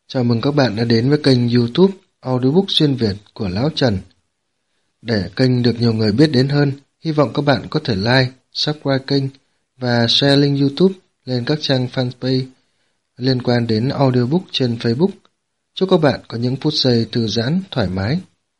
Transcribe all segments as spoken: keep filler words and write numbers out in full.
Chào mừng các bạn đã đến với kênh YouTube Audiobook xuyên Việt của Lão Trần. Để kênh được nhiều người biết đến hơn, hy vọng các bạn có thể like, subscribe kênh và share link YouTube lên các trang fanpage liên quan đến audiobook trên Facebook. Chúc các bạn có những phút giây thư giãn, thoải mái.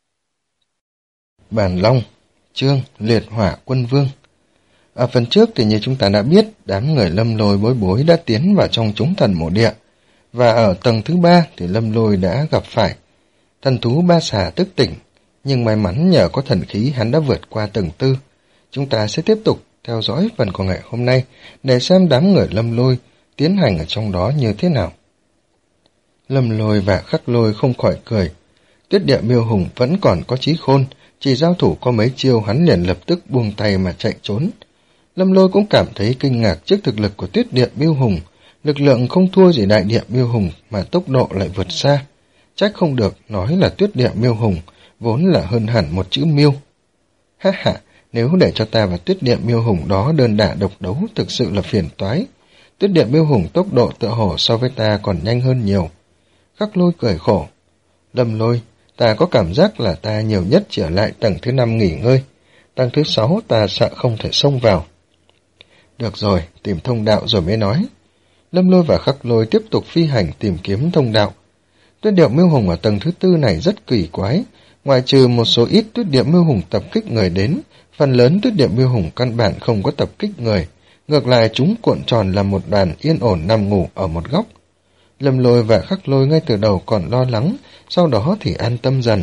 Bản Long, chương Liệt Hỏa Quân Vương. Ở phần trước thì như chúng ta đã biết, đám người Lâm Lôi bối bối đã tiến vào trong chúng thần mộ địa. Và ở tầng thứ ba thì Lâm Lôi đã gặp phải thần thú ba xà thức tỉnh, nhưng may mắn nhờ có thần khí hắn đã vượt qua tầng tư. Chúng ta sẽ tiếp tục theo dõi phần của ngày hôm nay để xem đám người Lâm Lôi tiến hành ở trong đó như thế nào. Lâm Lôi và Khắc Lôi không khỏi cười. Tuyết Địa Miêu Hùng vẫn còn có trí khôn, chỉ giao thủ có mấy chiêu hắn liền lập tức buông tay mà chạy trốn. Lâm Lôi cũng cảm thấy kinh ngạc trước thực lực của Tuyết Địa Miêu Hùng. Lực lượng không thua gì Đại Địa Miêu Hùng mà tốc độ lại vượt xa. Trách không được nói là Tuyết Địa Miêu Hùng, vốn là hơn hẳn một chữ miêu. Ha ha, nếu để cho ta và Tuyết Địa Miêu Hùng đó đơn đả độc đấu thực sự là phiền toái. Tuyết Địa Miêu Hùng tốc độ tựa hồ so với ta còn nhanh hơn nhiều. Khắc Lôi cười khổ. Lâm Lôi, ta có cảm giác là ta nhiều nhất chỉ ở lại tầng thứ năm nghỉ ngơi. Tầng thứ sáu ta sợ không thể xông vào. Được rồi, tìm thông đạo rồi mới nói. Lâm Lôi và Khắc Lôi tiếp tục phi hành tìm kiếm thông đạo. Tuyết Địa Miêu Hùng ở tầng thứ tư này rất kỳ quái, ngoại trừ một số ít Tuyết Địa Miêu Hùng tập kích người đến, phần lớn Tuyết Địa Miêu Hùng căn bản không có tập kích người, ngược lại chúng cuộn tròn làm một đoàn yên ổn nằm ngủ ở một góc. Lâm Lôi và Khắc Lôi ngay từ đầu còn lo lắng, sau đó thì an tâm dần.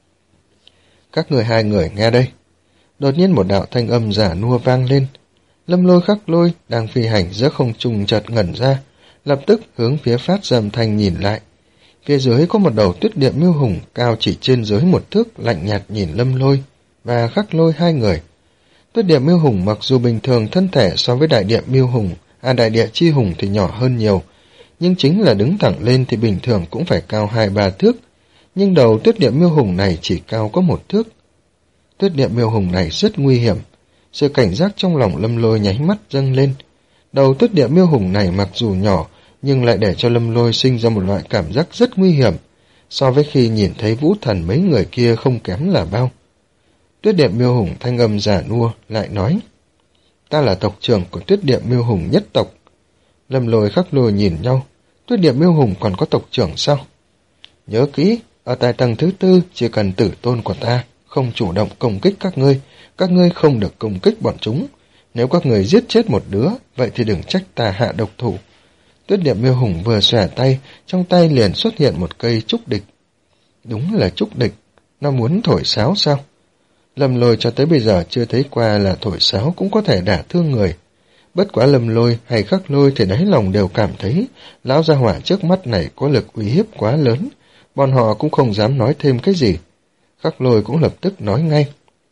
Các người hai người nghe đây. Đột nhiên một đạo thanh âm giả nua vang lên. Lâm Lôi Khắc Lôi đang phi hành giữa không trung chợt ngẩn ra, lập tức hướng phía phát dầm thanh nhìn lại. Phía dưới có một đầu Tuyết Địa Miêu Hùng cao chỉ trên dưới một thước, lạnh nhạt nhìn Lâm Lôi và Khắc Lôi hai người. Tuyết Địa Miêu Hùng mặc dù bình thường thân thể so với Đại Địa Miêu Hùng, à Đại Địa Chi Hùng thì nhỏ hơn nhiều, nhưng chính là đứng thẳng lên thì bình thường cũng phải cao hai ba thước, nhưng đầu Tuyết Địa Miêu Hùng này chỉ cao có một thước. Tuyết Địa Miêu Hùng này rất nguy hiểm. Sự cảnh giác trong lòng Lâm Lôi nháy mắt dâng lên. Đầu Tuyết Địa Miêu Hùng này mặc dù nhỏ, nhưng lại để cho Lâm Lôi sinh ra một loại cảm giác rất nguy hiểm, so với khi nhìn thấy Vũ Thần mấy người kia không kém là bao. Tuyết Địa Miêu Hùng thanh âm giả nua lại nói, ta là tộc trưởng của Tuyết Địa Miêu Hùng nhất tộc. Lâm Lôi Khắc Lôi nhìn nhau, Tuyết Địa Miêu Hùng còn có tộc trưởng sao? Nhớ kỹ, ở tại tầng thứ tư chỉ cần tử tôn của ta không chủ động công kích các ngươi, các ngươi không được công kích bọn chúng. Nếu các người giết chết một đứa, vậy thì đừng trách ta hạ độc thủ. Tuyết Địa Miêu Hùng vừa xòe tay, trong tay liền xuất hiện một cây trúc địch. Đúng là trúc địch, nó muốn thổi sáo sao? Lâm Lôi cho tới bây giờ chưa thấy qua là thổi sáo cũng có thể đả thương người. Bất quá Lâm Lôi hay Khắc Lôi thì đáy lòng đều cảm thấy lão gia hỏa trước mắt này có lực uy hiếp quá lớn, bọn họ cũng không dám nói thêm cái gì. Khắc Lôi cũng lập tức nói ngay.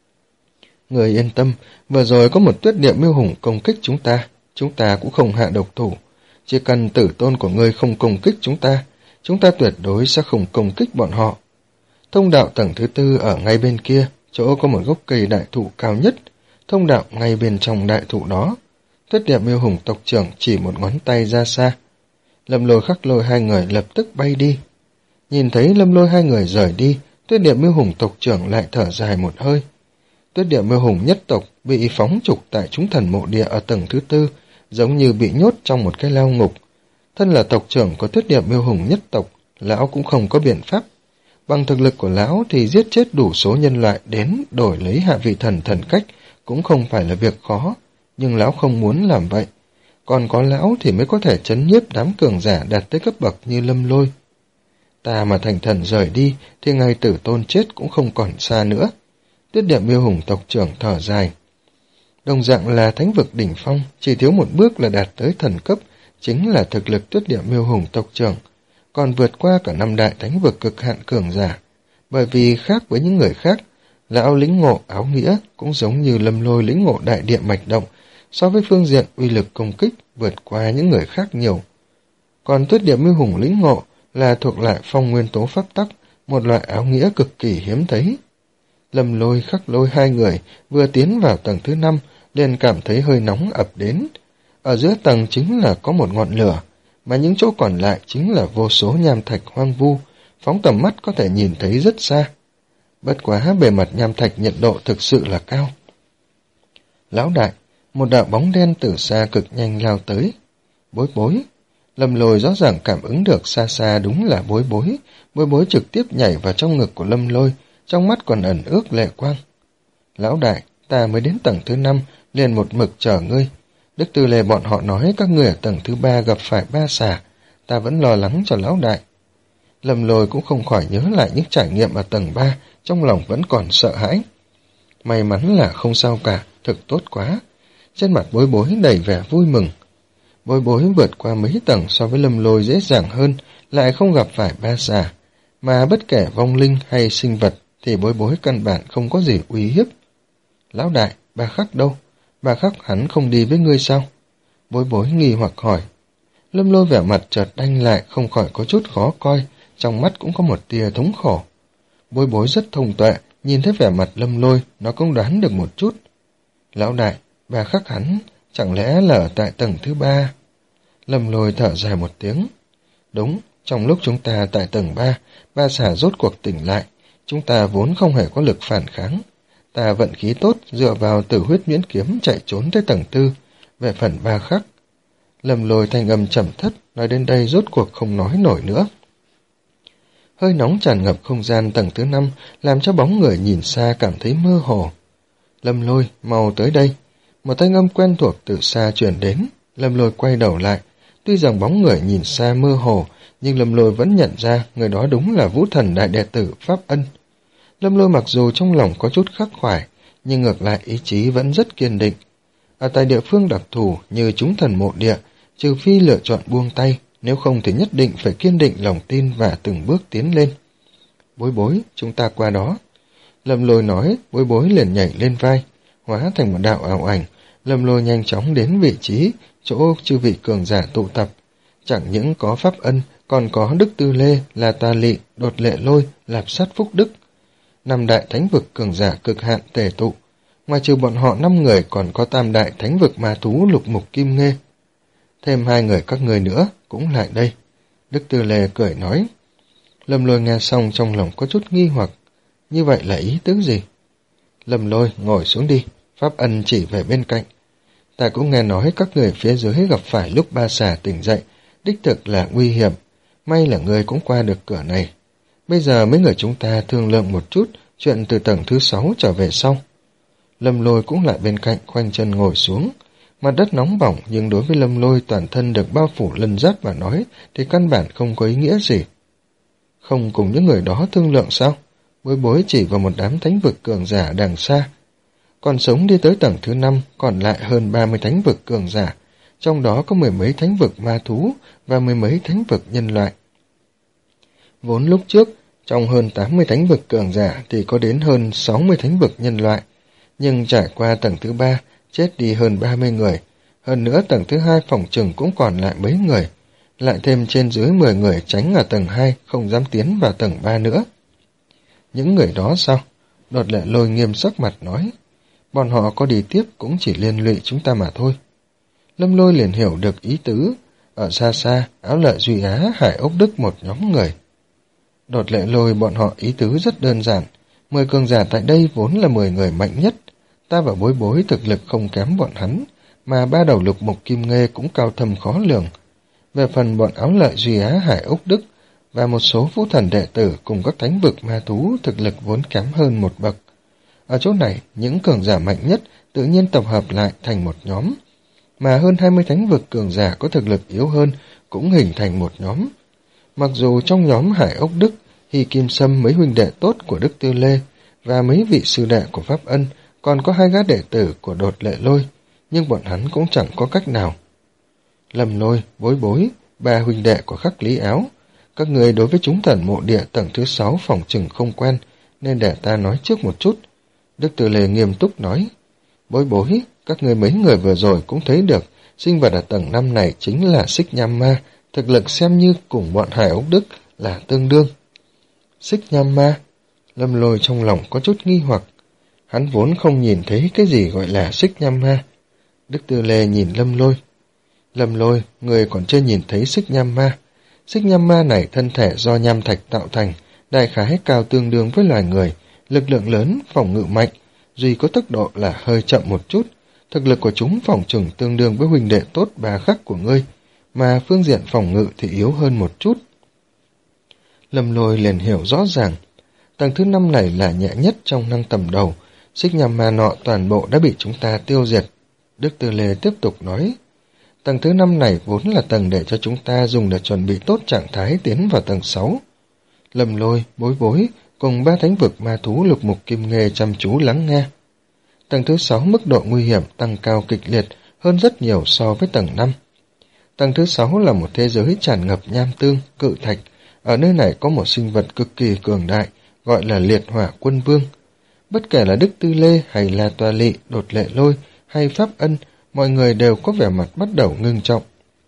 Người yên tâm, vừa rồi có một Tuyết Địa Miêu Hùng công kích chúng ta, chúng ta cũng không hạ độc thủ. Chỉ cần tử tôn của ngươi không công kích chúng ta, chúng ta tuyệt đối sẽ không công kích bọn họ. Thông đạo tầng thứ tư ở ngay bên kia, chỗ có một gốc cây đại thụ cao nhất, thông đạo ngay bên trong đại thụ đó. Tuyết Địa Miêu Hùng tộc trưởng chỉ một ngón tay ra xa. Lâm Lôi Khắc Lôi hai người lập tức bay đi. Nhìn thấy Lâm Lôi hai người rời đi, Tuyết Địa Miêu Hùng tộc trưởng lại thở dài một hơi. Tuyết Địa Miêu Hùng nhất tộc bị phóng trục tại chúng thần mộ địa ở tầng thứ tư, giống như bị nhốt trong một cái lao ngục. Thân là tộc trưởng của Tuyết Địa Miêu Hùng nhất tộc, lão cũng không có biện pháp. Bằng thực lực của lão thì giết chết đủ số nhân loại đến đổi lấy hạ vị thần thần cách cũng không phải là việc khó, nhưng lão không muốn làm vậy. Còn có lão thì mới có thể trấn nhiếp đám cường giả đạt tới cấp bậc như Lâm Lôi. Ta mà thành thần rời đi thì ngày tử tôn chết cũng không còn xa nữa. Tuyết Địa Miêu Hùng tộc trưởng thở dài. Đồng dạng là thánh vực đỉnh phong, chỉ thiếu một bước là đạt tới thần cấp, chính là thực lực Tuyết Địa Miêu Hùng tộc trưởng, còn vượt qua cả năm đại thánh vực cực hạn cường giả. Bởi vì khác với những người khác, lão lĩnh ngộ áo nghĩa cũng giống như Lâm Lôi lĩnh ngộ đại địa mạch động, so với phương diện uy lực công kích vượt qua những người khác nhiều. Còn Tuyết Địa Miêu Hùng lĩnh ngộ là thuộc lại phong nguyên tố pháp tắc, một loại áo nghĩa cực kỳ hiếm thấy. Lâm Lôi Khắc Lôi hai người vừa tiến vào tầng thứ năm liền cảm thấy hơi nóng ập đến. Ở giữa tầng chính là có một ngọn lửa, mà những chỗ còn lại chính là vô số nham thạch hoang vu, phóng tầm mắt có thể nhìn thấy rất xa. Bất quá bề mặt nham thạch nhiệt độ thực sự là cao. Lão đại, một đạo bóng đen từ xa cực nhanh lao tới. Bối bối. Lâm Lôi rõ ràng cảm ứng được xa xa đúng là bối bối. Bối bối trực tiếp nhảy vào trong ngực của Lâm Lôi, trong mắt còn ẩn ước lệ quang. Lão đại, ta mới đến tầng thứ năm, liền một mực chờ ngươi. Đức Tư Lê bọn họ nói các ngươi ở tầng thứ ba gặp phải ba xà, ta vẫn lo lắng cho lão đại. Lâm Lôi cũng không khỏi nhớ lại những trải nghiệm ở tầng ba, trong lòng vẫn còn sợ hãi. May mắn là không sao cả, thực tốt quá. Trên mặt bối bối đầy vẻ vui mừng. Bối bối vượt qua mấy tầng so với Lâm Lôi dễ dàng hơn, lại không gặp phải ba xà, mà bất kể vong linh hay sinh vật thì bối bối căn bản không có gì uy hiếp. Lão đại, bà Khắc đâu? Bà Khắc hắn không đi với ngươi sao? Bối bối nghi hoặc hỏi. Lâm Lôi vẻ mặt chợt đanh lại, không khỏi có chút khó coi, trong mắt cũng có một tia thống khổ. Bối bối rất thông tuệ, nhìn thấy vẻ mặt Lâm Lôi, nó cũng đoán được một chút. Lão đại, bà Khắc hắn, chẳng lẽ là ở tại tầng thứ ba? Lâm Lôi thở dài một tiếng. Đúng, trong lúc chúng ta tại tầng ba, ba xà rốt cuộc tỉnh lại, chúng ta vốn không hề có lực phản kháng. Ta vận khí tốt, dựa vào tử huyết miễn kiếm chạy trốn tới tầng tư, về phần ba Khắc. Lâm Lôi thanh âm trầm thấp, nói đến đây rốt cuộc không nói nổi nữa. Hơi nóng tràn ngập không gian tầng thứ năm, làm cho bóng người nhìn xa cảm thấy mơ hồ. Lâm Lôi, mau tới đây. Một thanh âm quen thuộc từ xa truyền đến. Lâm Lôi quay đầu lại. Tuy rằng bóng người nhìn xa mơ hồ, nhưng Lâm Lôi vẫn nhận ra người đó đúng là Vũ Thần đại đệ tử Pháp Ân. Lâm Lôi mặc dù trong lòng có chút khắc khoải, nhưng ngược lại ý chí vẫn rất kiên định. Ở tại địa phương đặc thù như chúng thần mộ địa, trừ phi lựa chọn buông tay, nếu không thì nhất định phải kiên định lòng tin và từng bước tiến lên. Bối bối, chúng ta qua đó. Lâm Lôi nói, bối bối liền nhảy lên vai, hóa thành một đạo ảo ảnh. Lâm Lôi nhanh chóng đến vị trí, chỗ chư vị cường giả tụ tập. Chẳng những có Pháp Ân, còn có Đức Tư Lê, La Ta Lị, Đột Lệ Lôi, Lạp Sát Phúc Đức. Năm đại thánh vực cường giả cực hạn tề tụ. Ngoài trừ bọn họ năm người còn có tam đại thánh vực ma thú Lục Mục Kim Nghê. Thêm hai người các người nữa cũng lại đây. Đức Tư Lê cười nói. Lâm Lôi nghe xong trong lòng có chút nghi hoặc. Như vậy là ý tứ gì? Lâm Lôi ngồi xuống đi. Pháp Ân chỉ về bên cạnh. Ta cũng nghe nói các người phía dưới gặp phải lúc ba xà tỉnh dậy. Đích thực là nguy hiểm. May là người cũng qua được cửa này. Bây giờ mấy người chúng ta thương lượng một chút chuyện từ tầng thứ sáu trở về sau. Lâm Lôi cũng lại bên cạnh khoanh chân ngồi xuống. Mặt đất nóng bỏng nhưng đối với Lâm Lôi toàn thân được bao phủ lân giáp mà nói thì căn bản không có ý nghĩa gì. Không cùng những người đó thương lượng sao? Bối bối chỉ vào một đám thánh vực cường giả đằng xa. Còn sống đi tới tầng thứ năm còn lại hơn ba mươi thánh vực cường giả, trong đó có mười mấy thánh vực ma thú và mười mấy thánh vực nhân loại. Vốn lúc trước, trong hơn tám mươi thánh vực cường giả thì có đến hơn sáu mươi thánh vực nhân loại, nhưng trải qua tầng thứ ba, chết đi hơn ba mươi người, hơn nữa tầng thứ hai phòng trừng cũng còn lại mấy người, lại thêm trên dưới mười người tránh ở tầng hai không dám tiến vào tầng ba nữa. Những người đó sao? Đột Lệ Lôi nghiêm sắc mặt nói, bọn họ có đi tiếp cũng chỉ liên lụy chúng ta mà thôi. Lâm Lôi liền hiểu được ý tứ, ở xa xa, Áo Lợi Duy Á, Hải Ốc Đức một nhóm người. Đột Lệ Lôi bọn họ ý tứ rất đơn giản, mười cường giả tại đây vốn là mười người mạnh nhất, ta và bối bối thực lực không kém bọn hắn, mà ba đầu Lục Mục Kim Nghê cũng cao thâm khó lường. Về phần bọn Áo Lợi Duy Á, Hải Ốc Đức và một số vũ thần đệ tử cùng các thánh vực ma thú thực lực vốn kém hơn một bậc. Ở chỗ này, những cường giả mạnh nhất tự nhiên tập hợp lại thành một nhóm, mà hơn hai mươi thánh vực cường giả có thực lực yếu hơn cũng hình thành một nhóm. Mặc dù trong nhóm Hải Ốc Đức, Hy Kim Sâm mấy huynh đệ tốt của Đức Tư Lê và mấy vị sư đệ của Pháp Ân, còn có hai gã đệ tử của Đột Lệ Lôi, nhưng bọn hắn cũng chẳng có cách nào. Lâm Lôi, Bối Bối, ba huynh đệ của Khắc Lý Áo, các người đối với chúng thần mộ địa tầng thứ sáu phòng chừng không quen, nên để ta nói trước một chút. Đức Tư Lê nghiêm túc nói, Bối Bối, các người mấy người vừa rồi cũng thấy được, sinh vật ở tầng năm này chính là Xích Nham Ma, thực lực xem như cùng bọn Hải Ốc Đức là tương đương. Xích Nham Ma? Lâm Lôi trong lòng có chút nghi hoặc, hắn vốn không nhìn thấy cái gì gọi là Xích Nham Ma. Đức Tư Lê nhìn Lâm Lôi, Lâm Lôi, người còn chưa nhìn thấy xích nham ma. Xích nham ma này thân thể do nham thạch tạo thành, đại khái cao tương đương với loài người, lực lượng lớn, phòng ngự mạnh, duy có tốc độ là hơi chậm một chút. Thực lực của chúng phòng trừng tương đương với huynh đệ tốt bà khắc của ngươi, mà phương diện phòng ngự thì yếu hơn một chút. Lâm Lôi liền hiểu rõ ràng, tầng thứ năm này là nhẹ nhất trong năm tầm đầu, xích nham ma nọ toàn bộ đã bị chúng ta tiêu diệt. Đức Tư Lê tiếp tục nói, tầng thứ năm này vốn là tầng để cho chúng ta dùng để chuẩn bị tốt trạng thái tiến vào tầng sáu. Lâm Lôi, Bối Bối cùng ba thánh vực ma thú Lục Mục Kim Nghê chăm chú lắng nghe. Tầng thứ sáu mức độ nguy hiểm tăng cao kịch liệt hơn rất nhiều so với tầng năm. Tầng thứ sáu là một thế giới tràn ngập nham tương, cự thạch. Ở nơi này có một sinh vật cực kỳ cường đại, gọi là Liệt Hỏa Quân Vương. Bất kể là Đức Tư Lê hay là Toa Lị, Đột Lệ Lôi hay Pháp Ân, mọi người đều có vẻ mặt bắt đầu ngưng trọng.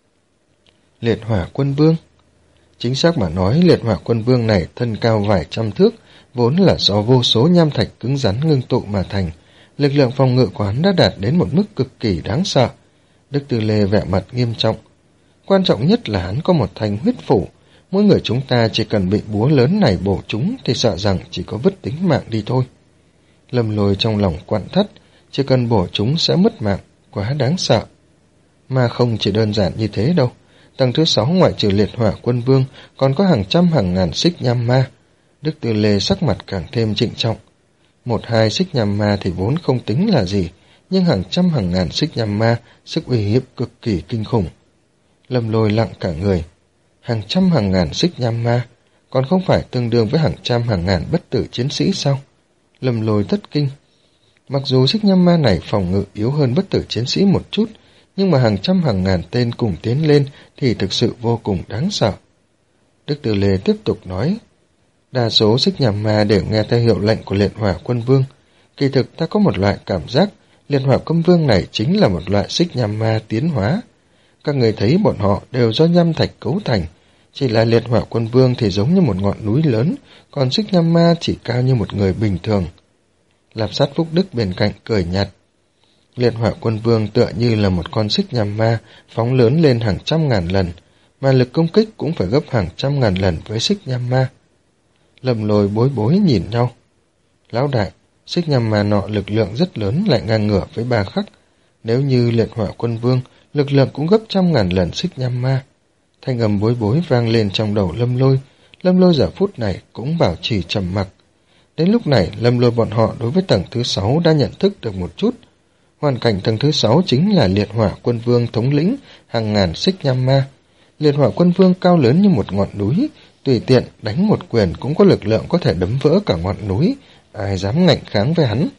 Liệt Hỏa Quân Vương. Chính xác mà nói, Liệt Hỏa Quân Vương này thân cao vài trăm thước, vốn là do vô số nham thạch cứng rắn ngưng tụ mà thành. Lực lượng phòng ngự của hắn đã đạt đến một mức cực kỳ đáng sợ. Đức Tư Lê vẻ mặt nghiêm trọng. Quan trọng nhất là hắn có một thanh huyết phủ. Mỗi người chúng ta chỉ cần bị búa lớn này bổ trúng thì sợ rằng chỉ có vứt tính mạng đi thôi. Lâm Lôi trong lòng quặn thắt, chỉ cần bổ chúng sẽ mất mạng, quá đáng sợ. Mà không chỉ đơn giản như thế đâu. Tầng thứ sáu ngoại trừ Liệt Hỏa Quân Vương còn có hàng trăm hàng ngàn xích nham ma. Đức Tư Lê sắc mặt càng thêm trịnh trọng. Một hai xích nham ma thì vốn không tính là gì, nhưng hàng trăm hàng ngàn xích nham ma, sức uy hiếp cực kỳ kinh khủng. Lâm Lôi lặng cả người. Hàng trăm hàng ngàn xích nham ma, còn không phải tương đương với hàng trăm hàng ngàn bất tử chiến sĩ sao? Lâm Lôi thất kinh. Mặc dù xích nham ma này phòng ngự yếu hơn bất tử chiến sĩ một chút, nhưng mà hàng trăm hàng ngàn tên cùng tiến lên thì thực sự vô cùng đáng sợ. Đức Tư Lê tiếp tục nói, đa số xích nham ma đều nghe theo hiệu lệnh của Liệt Hỏa Quân Vương. Kỳ thực ta có một loại cảm giác, Liệt Hỏa Quân Vương này chính là một loại xích nham ma tiến hóa. Các người thấy bọn họ đều do nham thạch cấu thành, chỉ là Liệt Hỏa Quân Vương thì giống như một ngọn núi lớn, còn xích nham ma chỉ cao như một người bình thường. Lạp Sát Phúc Đức bên cạnh cười nhạt. Liệt Hỏa Quân Vương tựa như là một con xích nham ma, phóng lớn lên hàng trăm ngàn lần, mà lực công kích cũng phải gấp hàng trăm ngàn lần với xích nham ma. Lâm Lôi, Bối Bối nhìn nhau. Lão đại, xích nham ma nọ lực lượng rất lớn lại ngang ngửa với Ba Khắc. Nếu như Liệt Hỏa Quân Vương, lực lượng cũng gấp trăm ngàn lần xích nham ma. Thanh âm Bối Bối vang lên trong đầu Lâm Lôi. Lâm Lôi giờ phút này cũng bảo trì trầm mặc. Đến lúc này, Lâm Lôi bọn họ đối với tầng thứ sáu đã nhận thức được một chút. Hoàn cảnh tầng thứ sáu chính là Liệt Hỏa Quân Vương thống lĩnh hàng ngàn xích nham ma. Liệt Hỏa Quân Vương cao lớn như một ngọn núi, tùy tiện đánh một quyền cũng có lực lượng có thể đấm vỡ cả ngọn núi, ai dám ngạnh kháng với hắn.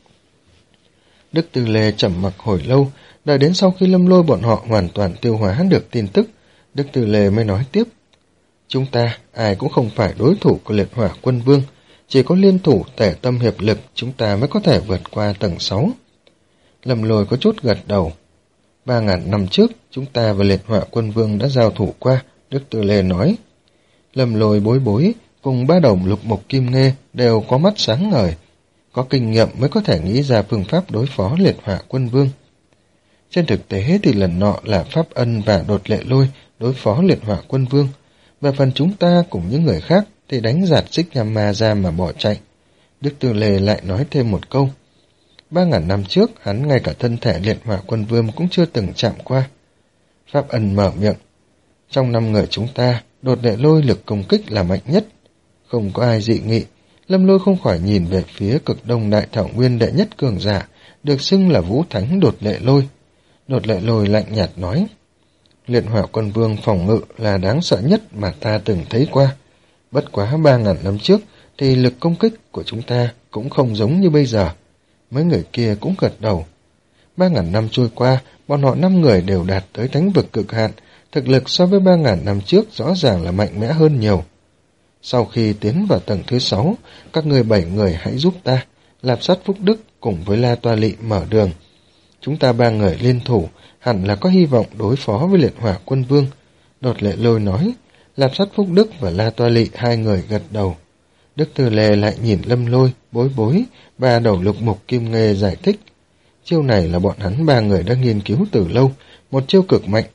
Đức Tư Lê trầm mặc hồi lâu, đợi đến sau khi Lâm Lôi bọn họ hoàn toàn tiêu hóa được tin tức, Đức Tư Lê mới nói tiếp. Chúng ta ai cũng không phải đối thủ của Liệt Hỏa Quân Vương, chỉ có liên thủ tề tâm hiệp lực chúng ta mới có thể vượt qua tầng sáu. Lâm Lôi có chút gật đầu. Ba ngàn năm trước, chúng ta và Liệt Hỏa Quân Vương đã giao thủ qua, Đức Tư Lê nói. Lâm Lôi, Bối Bối cùng ba đồng Lục Mục Kim Nghê đều có mắt sáng ngời, có kinh nghiệm mới có thể nghĩ ra phương pháp đối phó Liệt Hỏa Quân Vương. Trên thực tế thì lần nọ là Pháp Ân và Đột Lệ Lôi đối phó Liệt Hỏa Quân Vương, về phần chúng ta cùng những người khác thì đánh giạt xích nham ma ra mà bỏ chạy. Đức Tư Lê lại nói thêm một câu. Ba ngàn năm trước, hắn ngay cả thân thể Liệt Hỏa Quân Vương cũng chưa từng chạm qua. Pháp Ân mở miệng. Trong năm người chúng ta, Đột Lệ Lôi lực công kích là mạnh nhất. Không có ai dị nghị, Lâm Lôi không khỏi nhìn về phía cực đông đại thảo nguyên đệ nhất cường giả, được xưng là Vũ Thánh Đột Lệ Lôi. Đột Lệ Lôi lạnh nhạt nói. Liệt Hỏa Quân Vương phòng ngự là đáng sợ nhất mà ta từng thấy qua. Bất quá ba ngàn năm trước thì lực công kích của chúng ta cũng không giống như bây giờ. Mấy người kia cũng gật đầu. Ba ngàn năm trôi qua, bọn họ năm người đều đạt tới thánh vực cực hạn, thực lực so với ba ngàn năm trước rõ ràng là mạnh mẽ hơn nhiều. Sau khi tiến vào tầng thứ sáu, các người bảy người hãy giúp ta, Lạp Sát Phúc Đức cùng với La Toa Lị mở đường. Chúng ta ba người liên thủ, hẳn là có hy vọng đối phó với Liệt Hỏa Quân Vương. Đột Lệ Lôi nói. Lạp Sát Phúc Đức và La Toa Lị hai người gật đầu. Đức Tư Lê lại nhìn Lâm Lôi, Bối Bối và đầu Lục Mục Kim Nghê giải thích. Chiêu này là bọn hắn ba người đã nghiên cứu từ lâu, một chiêu cực mạnh,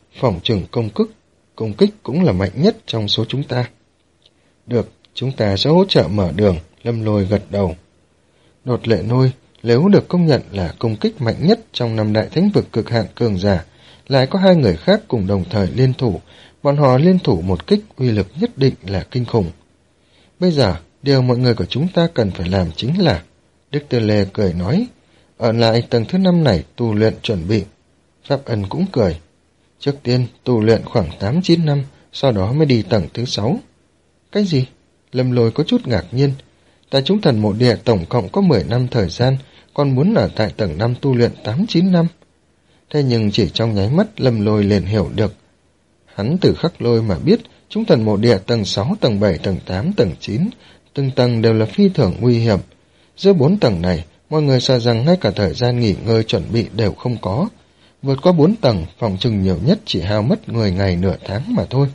phỏng chừng công kích, công kích cũng là mạnh nhất trong số chúng ta. Được, chúng ta sẽ hỗ trợ mở đường, Lâm Lôi gật đầu. Đột Lệ Lôi, nếu được công nhận là công kích mạnh nhất trong năm đại thánh vực cực hạn cường giả, lại có hai người khác cùng đồng thời liên thủ, bọn họ liên thủ một kích uy lực nhất định là kinh khủng. Bây giờ, điều mọi người của chúng ta cần phải làm chính là, Đức Tư Lê cười nói, ở lại tầng thứ năm này tu luyện chuẩn bị. Pháp Ân cũng cười, trước tiên tu luyện khoảng tám chín năm, sau đó mới đi tầng thứ sáu. Cái gì? Lâm Lôi có chút ngạc nhiên. Tại chúng thần mộ địa tổng cộng có mười năm thời gian, còn muốn ở tại tầng năm tu luyện tám chín năm. Thế nhưng chỉ trong nháy mắt Lâm Lôi liền hiểu được. Hắn từ Khắc Lôi mà biết, chúng thần mộ địa tầng sáu, tầng bảy, tầng tám, tầng chín, từng tầng đều là phi thường nguy hiểm. Giữa bốn tầng này, mọi người sợ rằng ngay cả thời gian nghỉ ngơi chuẩn bị đều không có. Vượt qua bốn tầng, phòng trừng nhiều nhất chỉ hao mất mười ngày nửa tháng mà thôi.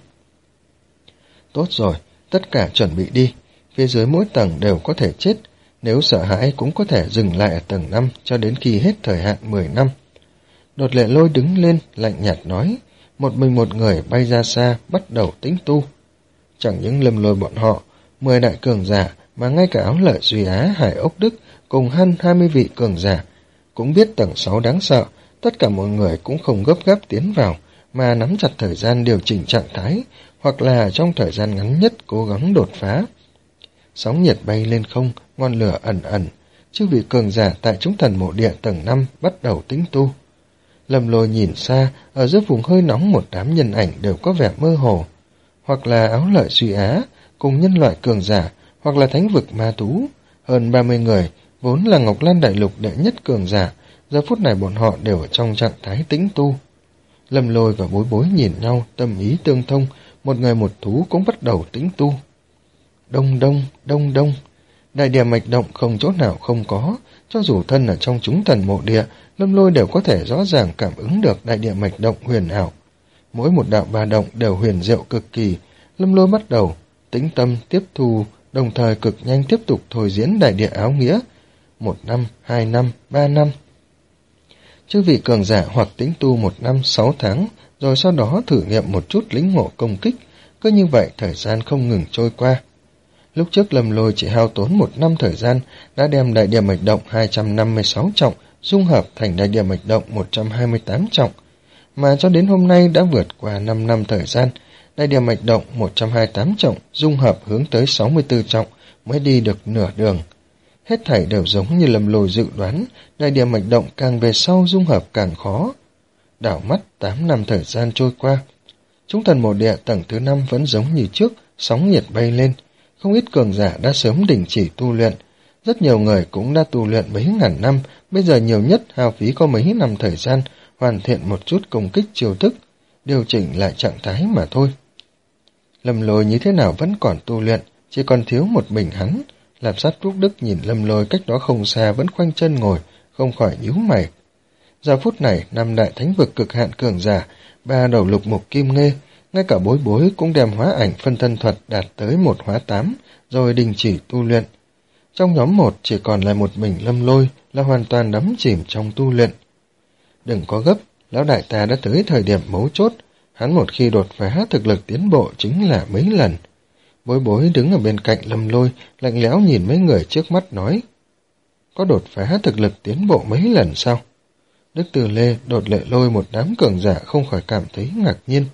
Tốt rồi, tất cả chuẩn bị đi. Phía dưới mỗi tầng đều có thể chết. Nếu sợ hãi cũng có thể dừng lại ở tầng năm cho đến khi hết thời hạn mười năm. Đột Lệ Lôi đứng lên, lạnh nhạt nói, một mình một người bay ra xa, bắt đầu tĩnh tu. Chẳng những Lâm Lôi bọn họ, mười đại cường giả, mà ngay cả Áo Lợi Duy Á, Hải Ốc Đức, cùng hơn hai mươi vị cường giả, cũng biết tầng sáu đáng sợ, tất cả mọi người cũng không gấp gáp tiến vào, mà nắm chặt thời gian điều chỉnh trạng thái, hoặc là trong thời gian ngắn nhất cố gắng đột phá. Sóng nhiệt bay lên không, ngọn lửa ẩn ẩn, chư vị cường giả tại chúng thần mộ địa tầng năm bắt đầu tĩnh tu. Lâm Lôi nhìn xa, ở giữa vùng hơi nóng một đám nhân ảnh đều có vẻ mơ hồ, hoặc là Áo Lợi Duy Á, cùng nhân loại cường giả, hoặc là thánh vực ma thú. Hơn ba mươi người, vốn là Ngọc Lan Đại Lục đệ nhất cường giả, giờ phút này bọn họ đều ở trong trạng thái tĩnh tu. Lâm Lôi và Bối Bối nhìn nhau, tâm ý tương thông, một người một thú cũng bắt đầu tĩnh tu. Đông đông, đông đông, đại địa mạch động không chỗ nào không có, cho dù thân ở trong chúng thần mộ địa, Lâm Lôi đều có thể rõ ràng cảm ứng được đại địa mạch động huyền ảo. Mỗi một đạo ba động đều huyền diệu cực kỳ. Lâm Lôi bắt đầu tĩnh tâm tiếp thu, đồng thời cực nhanh tiếp tục thôi diễn đại địa áo nghĩa. Một năm, hai năm, ba năm. Chư vị cường giả hoặc tĩnh tu một năm, sáu tháng, rồi sau đó thử nghiệm một chút lĩnh ngộ công kích. Cứ như vậy thời gian không ngừng trôi qua. Lúc trước Lâm Lôi chỉ hao tốn một năm thời gian đã đem đại địa mạch động hai trăm năm mươi sáu trọng dung hợp thành đại địa mạch động một trăm hai mươi tám trọng, mà cho đến hôm nay đã vượt qua năm năm thời gian, đại địa mạch động một trăm hai mươi tám trọng dung hợp hướng tới sáu mươi tư trọng mới đi được nửa đường. Hết thảy đều giống như Lâm Lôi dự đoán, đại địa mạch động càng về sau dung hợp càng khó. Đảo mắt tám năm thời gian trôi qua, chúng thần mộ địa tầng thứ năm vẫn giống như trước, sóng nhiệt bay lên. Không ít cường giả đã sớm đình chỉ tu luyện, rất nhiều người cũng đã tu luyện mấy ngàn năm, bây giờ nhiều nhất hao phí có mấy năm thời gian hoàn thiện một chút công kích chiêu thức, điều chỉnh lại trạng thái mà thôi. Lâm Lôi như thế nào vẫn còn tu luyện, chỉ còn thiếu một mình hắn. Lạp Sát Trúc Đức nhìn Lâm Lôi cách đó không xa vẫn khoanh chân ngồi, không khỏi nhíu mày. Giờ phút này, năm đại thánh vực cực hạn cường giả, ba đầu lục mục kim nghê, ngay cả Bối Bối cũng đem hóa ảnh phân thân thuật đạt tới một hóa tám, rồi đình chỉ tu luyện. Trong nhóm một chỉ còn lại một mình Lâm Lôi là hoàn toàn đắm chìm trong tu luyện. Đừng có gấp, lão đại ta đã tới thời điểm mấu chốt, hắn một khi đột phá thực lực tiến bộ chính là mấy lần. Bối Bối đứng ở bên cạnh Lâm Lôi, lạnh lẽo nhìn mấy người trước mắt nói, có đột phá thực lực tiến bộ mấy lần sao? Đức Từ Lê, Đột Lệ Lôi một đám cường giả không khỏi cảm thấy ngạc nhiên.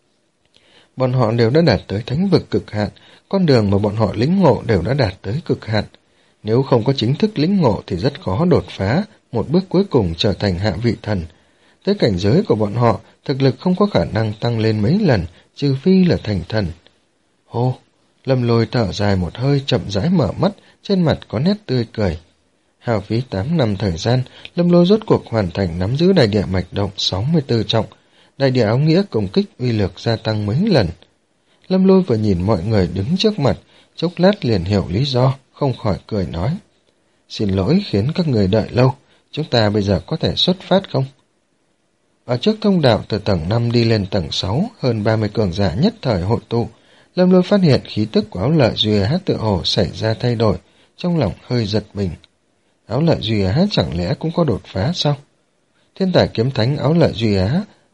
Bọn họ đều đã đạt tới thánh vực cực hạn, con đường mà bọn họ lĩnh ngộ đều đã đạt tới cực hạn. Nếu không có chính thức lĩnh ngộ thì rất khó đột phá, một bước cuối cùng trở thành hạ vị thần. Tới cảnh giới của bọn họ, thực lực không có khả năng tăng lên mấy lần, trừ phi là thành thần. Hô, Lâm Lôi thở dài một hơi, chậm rãi mở mắt, trên mặt có nét tươi cười. Hao phí tám năm thời gian, Lâm Lôi rốt cuộc hoàn thành nắm giữ đại địa mạch động sáu mươi tư trọng. Đại địa áo nghĩa công kích uy lực gia tăng mấy lần. Lâm Lôi vừa nhìn mọi người đứng trước mặt, chốc lát liền hiểu lý do, không khỏi cười nói. Xin lỗi khiến các người đợi lâu, chúng ta bây giờ có thể xuất phát không? Ở trước thông đạo từ tầng năm đi lên tầng sáu, hơn ba mươi cường giả nhất thời hội tụ. Lâm Lôi phát hiện khí tức của Áo Lợi Duy Á tự hồ xảy ra thay đổi, trong lòng hơi giật mình. Áo Lợi Duy Á chẳng lẽ cũng có đột phá sao? Thiên tài kiếm thánh Áo Lợi Duy Á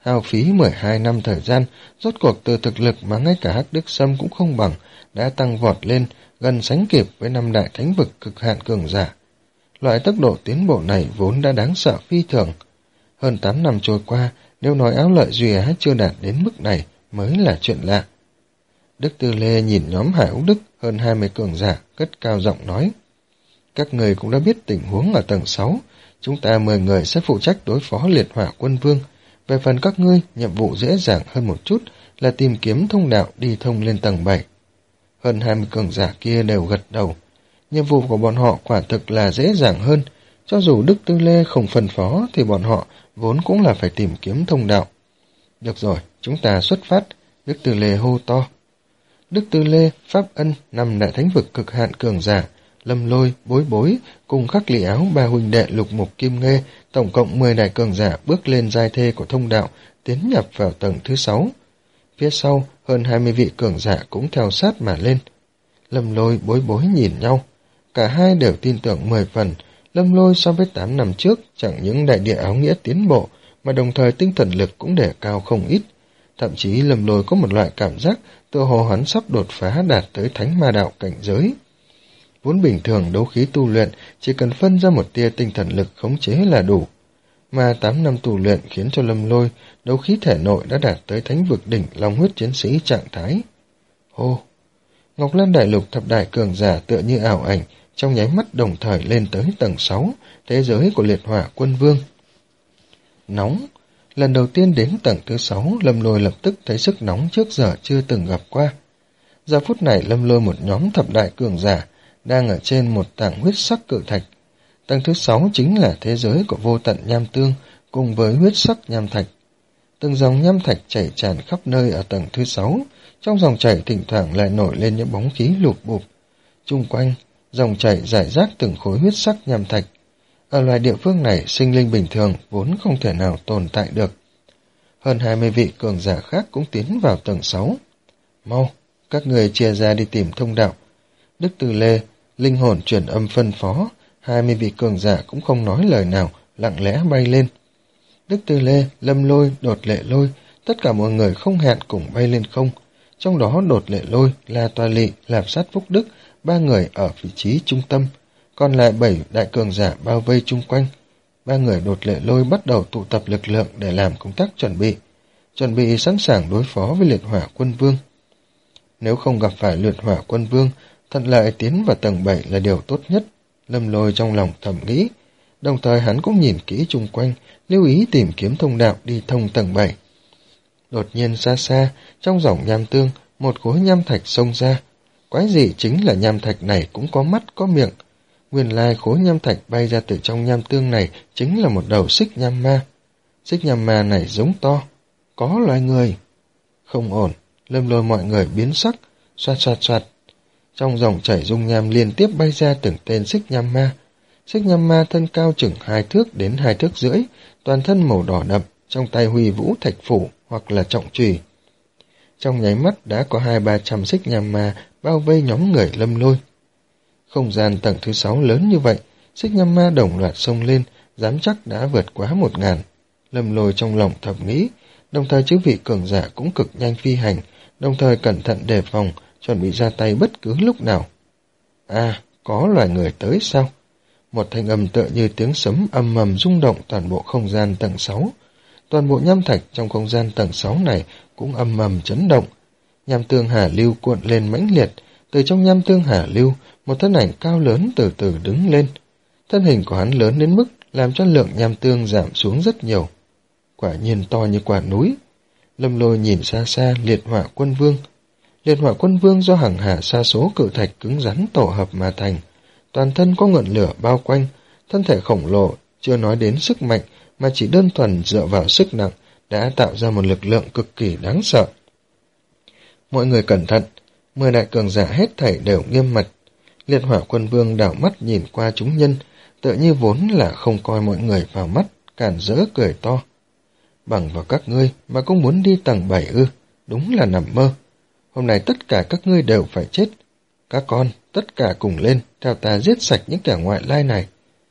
hao phí mười hai năm thời gian, rốt cuộc từ thực lực mà ngay cả Hắc Đức Sâm cũng không bằng, đã tăng vọt lên, gần sánh kịp với năm đại thánh vực cực hạn cường giả. Loại tốc độ tiến bộ này vốn đã đáng sợ phi thường. Hơn tám năm trôi qua, nếu nói Áo Lợi Duy Á chưa đạt đến mức này mới là chuyện lạ. Đức Tư Lê nhìn nhóm Hải Úc Đức hơn hai mươi cường giả, cất cao giọng nói. Các người cũng đã biết tình huống ở tầng sáu, chúng ta mười người sẽ phụ trách đối phó liệt hỏa quân vương. Về phần các ngươi, nhiệm vụ dễ dàng hơn một chút là tìm kiếm thông đạo đi thông lên tầng bảy. Hơn hai mươi cường giả kia đều gật đầu. Nhiệm vụ của bọn họ quả thực là dễ dàng hơn. Cho dù Đức Tư Lê không phân phó thì bọn họ vốn cũng là phải tìm kiếm thông đạo. Được rồi, chúng ta xuất phát, Đức Tư Lê hô to. Đức Tư Lê, Pháp Ân, năm đại thánh vực cực hạn cường giả, Lâm Lôi, Bối Bối, cùng Khắc Lị Áo ba huynh đệ Lục Mục Kim Nghê, tổng cộng mười đại cường giả bước lên giai thê của thông đạo, tiến nhập vào tầng thứ sáu. Phía sau, hơn hai mươi vị cường giả cũng theo sát mà lên. Lâm Lôi, Bối Bối nhìn nhau. Cả hai đều tin tưởng mười phần. Lâm Lôi so với tám năm trước chẳng những đại địa áo nghĩa tiến bộ, mà đồng thời tinh thần lực cũng đề cao không ít. Thậm chí Lâm Lôi có một loại cảm giác tựa hồ hắn sắp đột phá đạt tới thánh ma đạo cảnh giới. Vốn bình thường đấu khí tu luyện chỉ cần phân ra một tia tinh thần lực khống chế là đủ. Mà tám năm tu luyện khiến cho Lâm Lôi đấu khí thể nội đã đạt tới thánh vực đỉnh long huyết chiến sĩ trạng thái. Hô! Ngọc Lan Đại Lục thập đại cường giả tựa như ảo ảnh, trong nháy mắt đồng thời lên tới tầng sáu, thế giới của liệt hỏa quân vương. Nóng! Lần đầu tiên đến tầng thứ sáu, Lâm Lôi lập tức thấy sức nóng trước giờ chưa từng gặp qua. Giờ phút này Lâm Lôi một nhóm thập đại cường giả đang ở trên một tảng huyết sắc cự thạch. Tầng thứ sáu chính là thế giới của vô tận nham tương cùng với huyết sắc nham thạch. Từng dòng nham thạch chảy tràn khắp nơi ở tầng thứ sáu, trong dòng chảy thỉnh thoảng lại nổi lên những bóng khí lụp bụp. Chung quanh, dòng chảy rải rác từng khối huyết sắc nham thạch. Ở loài địa phương này, sinh linh bình thường vốn không thể nào tồn tại được. Hơn hai mươi vị cường giả khác cũng tiến vào tầng sáu. Mau, các người chia ra đi tìm thông đạo. Đức Tư Lê, linh hồn truyền âm phân phó, hai mươi vị cường giả cũng không nói lời nào, lặng lẽ bay lên. Đức Tư Lê, Lâm Lôi, Đột Lệ Lôi, tất cả mọi người không hẹn cùng bay lên không. Trong đó Đột Lệ Lôi, La Toa Lị, Lạp Sát Phúc Đức, ba người ở vị trí trung tâm, còn lại bảy đại cường giả bao vây chung quanh. Ba người Đột Lệ Lôi bắt đầu tụ tập lực lượng để làm công tác chuẩn bị, chuẩn bị sẵn sàng đối phó với liệt hỏa quân vương. Nếu không gặp phải liệt hỏa quân vương, thật lại tiến vào tầng bảy là điều tốt nhất, Lâm Lôi trong lòng thầm nghĩ. Đồng thời hắn cũng nhìn kỹ chung quanh, lưu ý tìm kiếm thông đạo đi thông tầng bảy. Đột nhiên xa xa, trong dòng nham tương, một khối nham thạch xông ra. Quái gì chính là nham thạch này cũng có mắt có miệng. Nguyên lai khối nham thạch bay ra từ trong nham tương này chính là một đầu xích nham ma. Xích nham ma này giống to, có loài người. Không ổn, Lâm Lôi mọi người biến sắc, xoạt xoạt xoạt. Trong dòng chảy dung nham liên tiếp bay ra từng tên xích nham ma. Xích nham ma thân cao chừng hai thước đến hai thước rưỡi, toàn thân màu đỏ đậm, trong tay huy vũ thạch phủ hoặc là trọng chùy. Trong nháy mắt đã có hai ba trăm xích nham ma bao vây nhóm người Lâm Lôi. Không gian tầng thứ sáu lớn như vậy, xích nham ma đồng loạt xông lên, dám chắc đã vượt quá một ngàn. Lâm Lôi trong lòng thầm nghĩ, đồng thời chư vị cường giả cũng cực nhanh phi hành, đồng thời cẩn thận đề phòng, chuẩn bị ra tay bất cứ lúc nào. À, có loài người tới sao? Một thanh âm tựa như tiếng sấm ầm ầm rung động toàn bộ không gian tầng sáu. Toàn bộ nham thạch trong không gian tầng sáu này cũng ầm ầm chấn động. Nham tương hà lưu cuộn lên mãnh liệt, từ trong nham tương hà lưu, một thân ảnh cao lớn từ từ đứng lên. Thân hình của hắn lớn đến mức làm cho lượng nham tương giảm xuống rất nhiều. Quả nhiên to như quả núi. Lâm Lôi nhìn xa xa liệt hỏa quân vương. Liệt hỏa quân vương do hàng hà sa số cự thạch cứng rắn tổ hợp mà thành. Toàn thân có ngọn lửa bao quanh, thân thể khổng lồ, chưa nói đến sức mạnh, mà chỉ đơn thuần dựa vào sức nặng, đã tạo ra một lực lượng cực kỳ đáng sợ. Mọi người cẩn thận, mười đại cường giả hết thảy đều nghiêm mật. Liệt hỏa quân vương đảo mắt nhìn qua chúng nhân, tựa như vốn là không coi mọi người vào mắt, cản rỡ cười to. Bằng vào các ngươi mà cũng muốn đi tầng bảy ư, đúng là nằm mơ. Hôm nay tất cả các ngươi đều phải chết. Các con, tất cả cùng lên, theo ta giết sạch những kẻ ngoại lai này.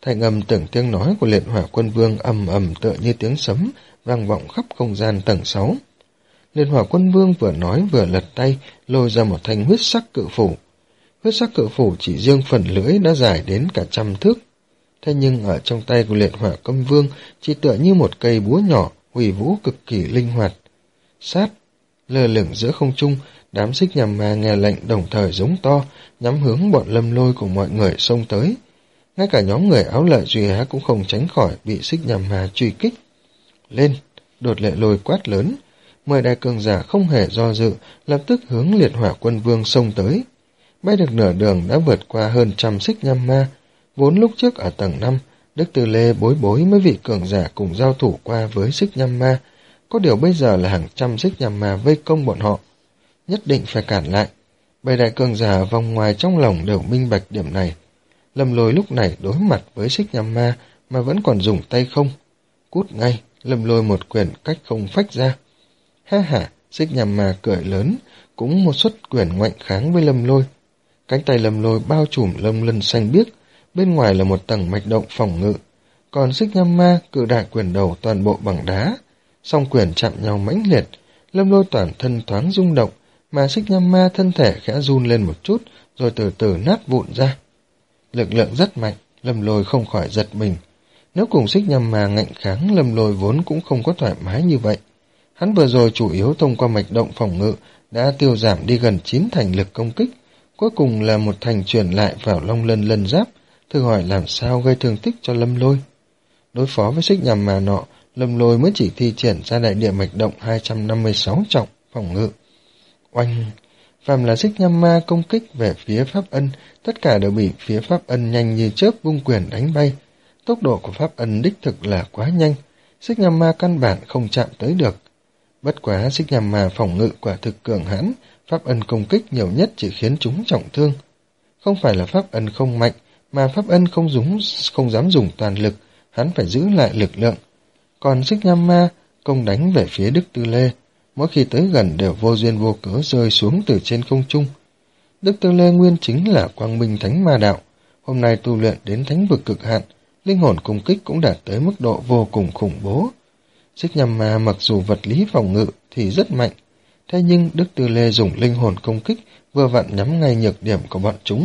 Thanh âm tưởng tiếng nói của Liệt Hỏa Quân Vương ầm ầm tựa như tiếng sấm, vang vọng khắp không gian tầng sáu. Liệt Hỏa Quân Vương vừa nói vừa lật tay, lôi ra một thanh huyết sắc cự phủ. Huyết sắc cự phủ chỉ riêng phần lưỡi đã dài đến cả trăm thước. Thế nhưng ở trong tay của Liệt Hỏa Quân Vương chỉ tựa như một cây búa nhỏ, hủy vũ cực kỳ linh hoạt. Sát, lơ lửng giữa không trung, đám xích nhằm ma nghe lệnh đồng thời giống to, nhắm hướng bọn Lâm Lôi của mọi người xông tới. Ngay cả nhóm người áo lợi Duy Á cũng không tránh khỏi bị xích nhằm ma truy kích. Lên, Đột Lệ Lôi quát lớn, mười đại cường giả không hề do dự, lập tức hướng Liệt Hỏa Quân Vương xông tới. Bay được nửa đường đã vượt qua hơn trăm xích nhằm ma. Vốn lúc trước ở tầng năm, Đức Tư Lê Bối Bối mấy vị cường giả cùng giao thủ qua với xích nhằm ma. Có điều bây giờ là hàng trăm xích nhằm ma vây công bọn họ. Nhất định phải cản lại. Bảy đại cường giả vòng ngoài trong lòng đều minh bạch điểm này. Lâm Lôi lúc này đối mặt với xích nhằm ma mà vẫn còn dùng tay không. Cút ngay, Lâm Lôi một quyền cách không phách ra. Ha ha, xích nhằm ma cười lớn, cũng một xuất quyền ngoạnh kháng với Lâm Lôi. Cánh tay Lâm Lôi bao trùm lông lân xanh biếc, bên ngoài là một tầng mạch động phòng ngự. Còn xích nhằm ma cự đại quyền đầu toàn bộ bằng đá. Song quyền chạm nhau mãnh liệt, Lâm Lôi toàn thân thoáng rung động, mà xích nhằm ma thân thể khẽ run lên một chút, rồi từ từ nát vụn ra. Lực lượng rất mạnh, Lâm Lôi không khỏi giật mình. Nếu cùng xích nhằm ma ngạnh kháng, Lâm Lôi vốn cũng không có thoải mái như vậy. Hắn vừa rồi chủ yếu thông qua mạch động phòng ngự đã tiêu giảm đi gần chín thành lực công kích, cuối cùng là một thành truyền lại vào long lân lân giáp, thử hỏi làm sao gây thương tích cho Lâm Lôi. Đối phó với xích nhằm ma nọ, Lâm Lôi mới chỉ thi triển ra đại địa mạch động hai trăm năm mươi sáu trọng phòng ngự. Oanh! Phàm là xích nhằm ma công kích về phía Pháp Ân, tất cả đều bị phía Pháp Ân nhanh như chớp vung quyền đánh bay. Tốc độ của Pháp Ân đích thực là quá nhanh, xích nhằm ma căn bản không chạm tới được. Bất quá xích nhằm ma phòng ngự quả thực cường hãn, Pháp Ân công kích nhiều nhất chỉ khiến chúng trọng thương. Không phải là Pháp Ân không mạnh, mà Pháp Ân không dùng, không dám dùng toàn lực, hắn phải giữ lại lực lượng. Còn xích nhằm ma công đánh về phía Đức Tư Lê, mỗi khi tới gần đều vô duyên vô cớ rơi xuống từ trên không trung. Đức Tư Lê nguyên chính là Quang Minh Thánh Ma Đạo, hôm nay tu luyện đến thánh vực cực hạn, linh hồn công kích cũng đạt tới mức độ vô cùng khủng bố. Xích nhằm ma mặc dù vật lý phòng ngự thì rất mạnh, thế nhưng Đức Tư Lê dùng linh hồn công kích vừa vặn nhắm ngay nhược điểm của bọn chúng.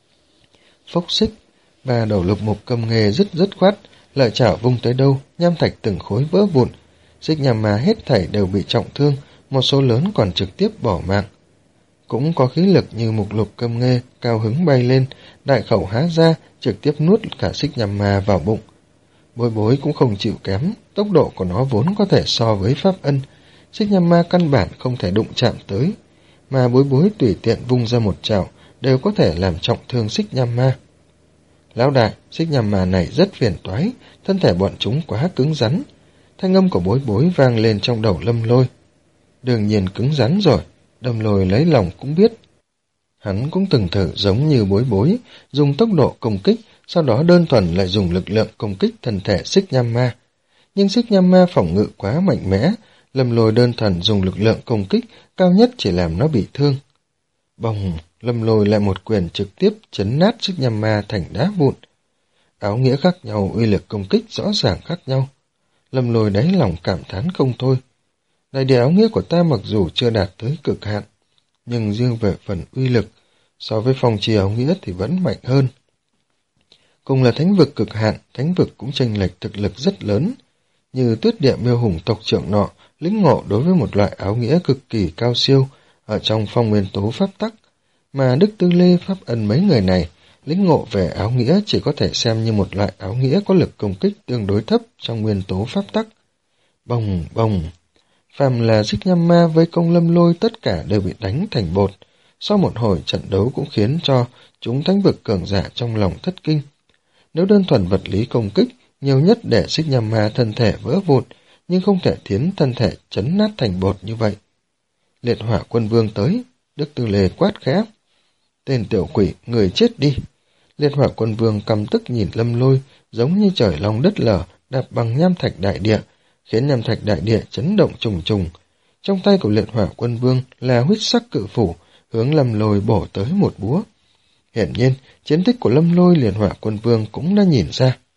Phốc xích, và đầu lục mục cầm nghề rất rất khoát, lợi chảo vung tới đâu, nham thạch từng khối vỡ vụn. Xích nhằm ma hết thảy đều bị trọng thương, một số lớn còn trực tiếp bỏ mạng. Cũng có khí lực như mục lục câm nghê, cao hứng bay lên, đại khẩu há ra, trực tiếp nuốt cả xích nhằm ma vào bụng. Bối Bối cũng không chịu kém, tốc độ của nó vốn có thể so với Pháp Ân, xích nhằm ma căn bản không thể đụng chạm tới, mà Bối Bối tùy tiện vung ra một chảo đều có thể làm trọng thương xích nhằm ma. Lão đại, xích nhằm ma này rất phiền toái, thân thể bọn chúng quá cứng rắn. Thanh âm của Bối Bối vang lên trong đầu Lâm Lôi. Đương nhiên cứng rắn rồi, Lâm Lôi lấy lòng cũng biết. Hắn cũng từng thử giống như Bối Bối, dùng tốc độ công kích, sau đó đơn thuần lại dùng lực lượng công kích thân thể xích nhằm ma. Nhưng xích nhằm ma phòng ngự quá mạnh mẽ, Lâm Lôi đơn thuần dùng lực lượng công kích, cao nhất chỉ làm nó bị thương. Bồng, Lâm Lôi lại một quyền trực tiếp chấn nát xích nhằm ma thành đá vụn. Áo nghĩa khác nhau, uy lực công kích rõ ràng khác nhau. Lâm Lôi đáy lòng cảm thán không thôi. Đại địa áo nghĩa của ta mặc dù chưa đạt tới cực hạn, nhưng riêng về phần uy lực, so với phong trì áo nghĩa thì vẫn mạnh hơn. Cùng là thánh vực cực hạn, thánh vực cũng chênh lệch thực lực rất lớn. Như Tuyết Địa Miêu Hùng tộc trưởng nọ, lĩnh ngộ đối với một loại áo nghĩa cực kỳ cao siêu ở trong phong nguyên tố pháp tắc, mà Đức Tư Lê, Pháp Ân mấy người này, lĩnh ngộ về áo nghĩa chỉ có thể xem như một loại áo nghĩa có lực công kích tương đối thấp trong nguyên tố pháp tắc. Bồng bồng, phàm là xích nhằm ma với công Lâm Lôi tất cả đều bị đánh thành bột. Sau một hồi trận đấu cũng khiến cho chúng thánh vực cường giả trong lòng thất kinh. Nếu đơn thuần vật lý công kích, nhiều nhất để xích nhằm ma thân thể vỡ vụn, nhưng không thể khiến thân thể chấn nát thành bột như vậy. Liệt Hỏa Quân Vương tới, Đức Tư Lê quát khẽ. Tên tiểu quỷ, người chết đi. Liệt Hỏa Quân Vương căm tức nhìn Lâm Lôi, giống như trời long đất lở, đạp bằng nham thạch đại địa, khiến nham thạch đại địa chấn động trùng trùng. Trong tay của Liệt Hỏa Quân Vương là huyết sắc cự phủ, hướng Lâm Lôi bổ tới một búa. Hiển nhiên, chiến tích của Lâm Lôi Liệt Hỏa Quân Vương cũng đã nhìn ra.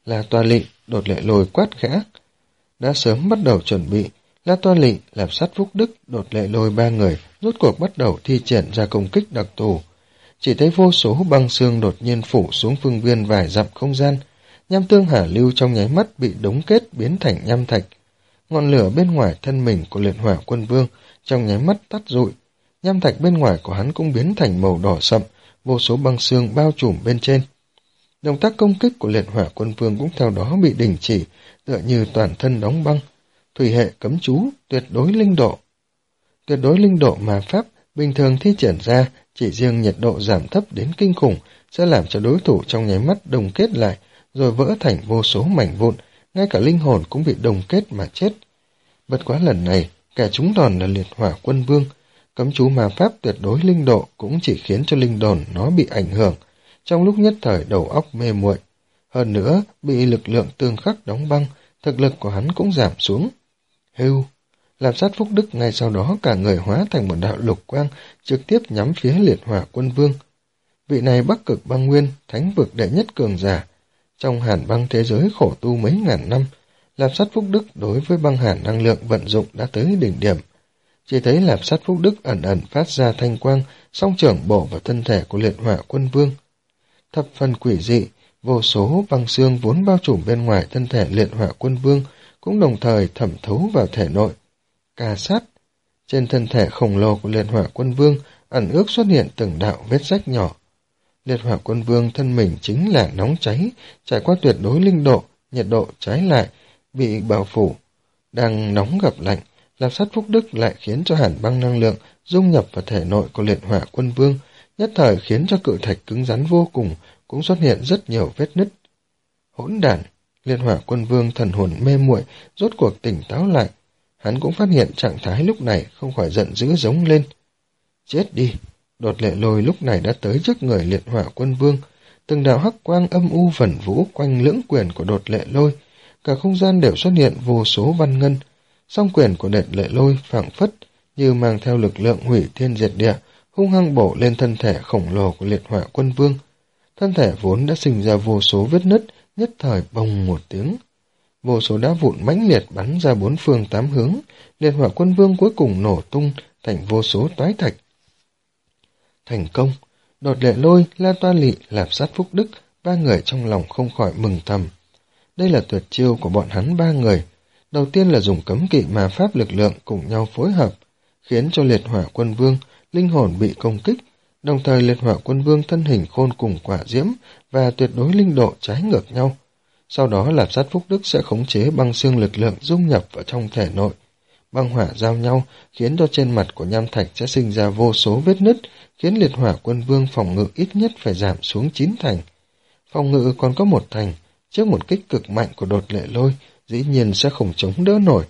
La Toa Lị, Đột Lệ Lôi quát khẽ. Đã sớm bắt đầu chuẩn bị, La Toa Lị, Lạp Sát Phúc Đức, Đột Lệ Lôi ba người rốt cuộc bắt đầu thi triển ra công kích đặc thù. Chỉ thấy vô số băng xương đột nhiên phủ xuống phương viên vài dặm không gian, nham tương hà lưu trong nháy mắt bị đống kết biến thành nham thạch. Ngọn lửa bên ngoài thân mình của Liệt Hỏa Quân Vương trong nháy mắt tắt rụi, nham thạch bên ngoài của hắn cũng biến thành màu đỏ sậm, vô số băng xương bao trùm bên trên. Động tác công kích của Liệt Hỏa Quân Vương cũng theo đó bị đình chỉ, tựa như toàn thân đóng băng. Thủy hệ cấm chú, tuyệt đối linh độ. Tuyệt đối linh độ mà pháp bình thường thi triển ra, chỉ riêng nhiệt độ giảm thấp đến kinh khủng sẽ làm cho đối thủ trong nháy mắt đồng kết lại, rồi vỡ thành vô số mảnh vụn, ngay cả linh hồn cũng bị đồng kết mà chết. Bất quá lần này, kẻ trúng đòn là Liệt Hỏa Quân Vương. Cấm chú ma pháp tuyệt đối linh độ cũng chỉ khiến cho linh đồn nó bị ảnh hưởng, trong lúc nhất thời đầu óc mê muội. Hơn nữa, bị lực lượng tương khắc đóng băng, thực lực của hắn cũng giảm xuống. Hưu! Lạp Sát Phúc Đức ngay sau đó cả người hóa thành một đạo lục quang, trực tiếp nhắm phía Liệt Hỏa Quân Vương. Vị này Bắc Cực Băng Nguyên, thánh vực đệ nhất cường giả. Trong hàn băng thế giới khổ tu mấy ngàn năm, Lạp Sát Phúc Đức đối với băng hàn năng lượng vận dụng đã tới đỉnh điểm. Chỉ thấy Lạp Sát Phúc Đức ẩn ẩn phát ra thanh quang, song trưởng bổ vào thân thể của Liệt Hỏa Quân Vương. Thập phần quỷ dị, vô số băng xương vốn bao trùm bên ngoài thân thể Liệt Hỏa Quân Vương cũng đồng thời thẩm thấu vào thể nội. Ca sát. Trên thân thể khổng lồ của Liệt Hỏa Quân Vương ẩn ước xuất hiện từng đạo vết rách nhỏ. Liệt Hỏa Quân Vương thân mình chính là nóng cháy, trải qua tuyệt đối linh độ, nhiệt độ trái lại, bị bao phủ. Đang nóng gặp lạnh, Lạp Sát Phúc Đức lại khiến cho hàn băng năng lượng dung nhập vào thể nội của Liệt Hỏa Quân Vương, nhất thời khiến cho cự thạch cứng rắn vô cùng, cũng xuất hiện rất nhiều vết nứt. Hỗn đản! Liệt Hỏa Quân Vương thần hồn mê muội rốt cuộc tỉnh táo lại. Hắn cũng phát hiện trạng thái lúc này không khỏi giận dữ giống lên. Chết đi! Đột Lệ Lôi lúc này đã tới trước người Liệt Hỏa Quân Vương. Từng đạo hắc quang âm u vẩn vũ quanh lưỡng quyền của Đột Lệ Lôi. Cả không gian đều xuất hiện vô số văn ngân. Song quyền của Đột Lệ Lôi phảng phất như mang theo lực lượng hủy thiên diệt địa, hung hăng bổ lên thân thể khổng lồ của Liệt Hỏa Quân Vương. Thân thể vốn đã sinh ra vô số vết nứt, nhất thời bồng một tiếng. Vô số đá vụn mãnh liệt bắn ra bốn phương tám hướng, Liệt Hỏa Quân Vương cuối cùng nổ tung thành vô số toái thạch. Thành công! Đột Lệ Lôi, La Toa Lị, Lạp Sát Phúc Đức, ba người trong lòng không khỏi mừng thầm. Đây là tuyệt chiêu của bọn hắn ba người. Đầu tiên là dùng cấm kỵ ma pháp lực lượng cùng nhau phối hợp, khiến cho Liệt Hỏa Quân Vương linh hồn bị công kích, đồng thời Liệt Hỏa Quân Vương thân hình khôn cùng quả diễm và tuyệt đối linh độ trái ngược nhau. Sau đó Lạp Sát Phúc Đức sẽ khống chế băng xương lực lượng dung nhập vào trong thể nội. Băng hỏa giao nhau khiến cho trên mặt của nham thạch sẽ sinh ra vô số vết nứt, khiến Liệt Hỏa Quân Vương phòng ngự ít nhất phải giảm xuống chín thành. Phòng ngự còn có một thành, trước một kích cực mạnh của Đột Lệ Lôi, dĩ nhiên sẽ không chống đỡ nổi.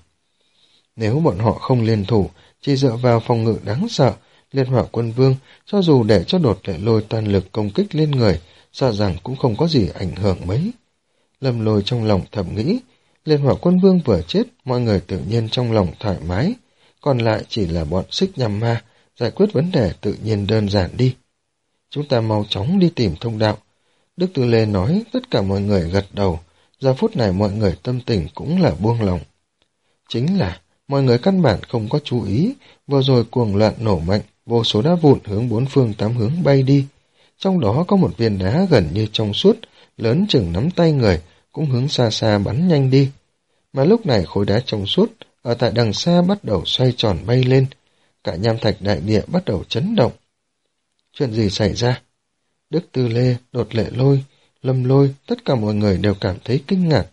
Nếu bọn họ không liên thủ, chỉ dựa vào phòng ngự đáng sợ, Liệt Hỏa Quân Vương, cho dù để cho Đột Lệ Lôi toàn lực công kích lên người, sợ rằng cũng không có gì ảnh hưởng mấy. Lâm Lôi trong lòng thầm nghĩ, Liệt Hỏa Quân Vương vừa chết, mọi người tự nhiên trong lòng thoải mái, còn lại chỉ là bọn Xích Nham Ma, giải quyết vấn đề tự nhiên đơn giản đi. Chúng ta mau chóng đi tìm thông đạo. Đức Tư Lê nói, tất cả mọi người gật đầu, giờ phút này mọi người tâm tình cũng là buông lòng. Chính là, mọi người căn bản không có chú ý, vừa rồi cuồng loạn nổ mạnh, vô số đá vụn hướng bốn phương tám hướng bay đi. Trong đó có một viên đá gần như trong suốt, lớn chừng nắm tay người, cũng hướng xa xa bắn nhanh đi. Mà lúc này khối đá trong suốt, ở tại đằng xa bắt đầu xoay tròn bay lên, cả nham thạch đại địa bắt đầu chấn động. Chuyện gì xảy ra? Đức Tư Lê, Đột Lệ Lôi, Lâm Lôi, tất cả mọi người đều cảm thấy kinh ngạc.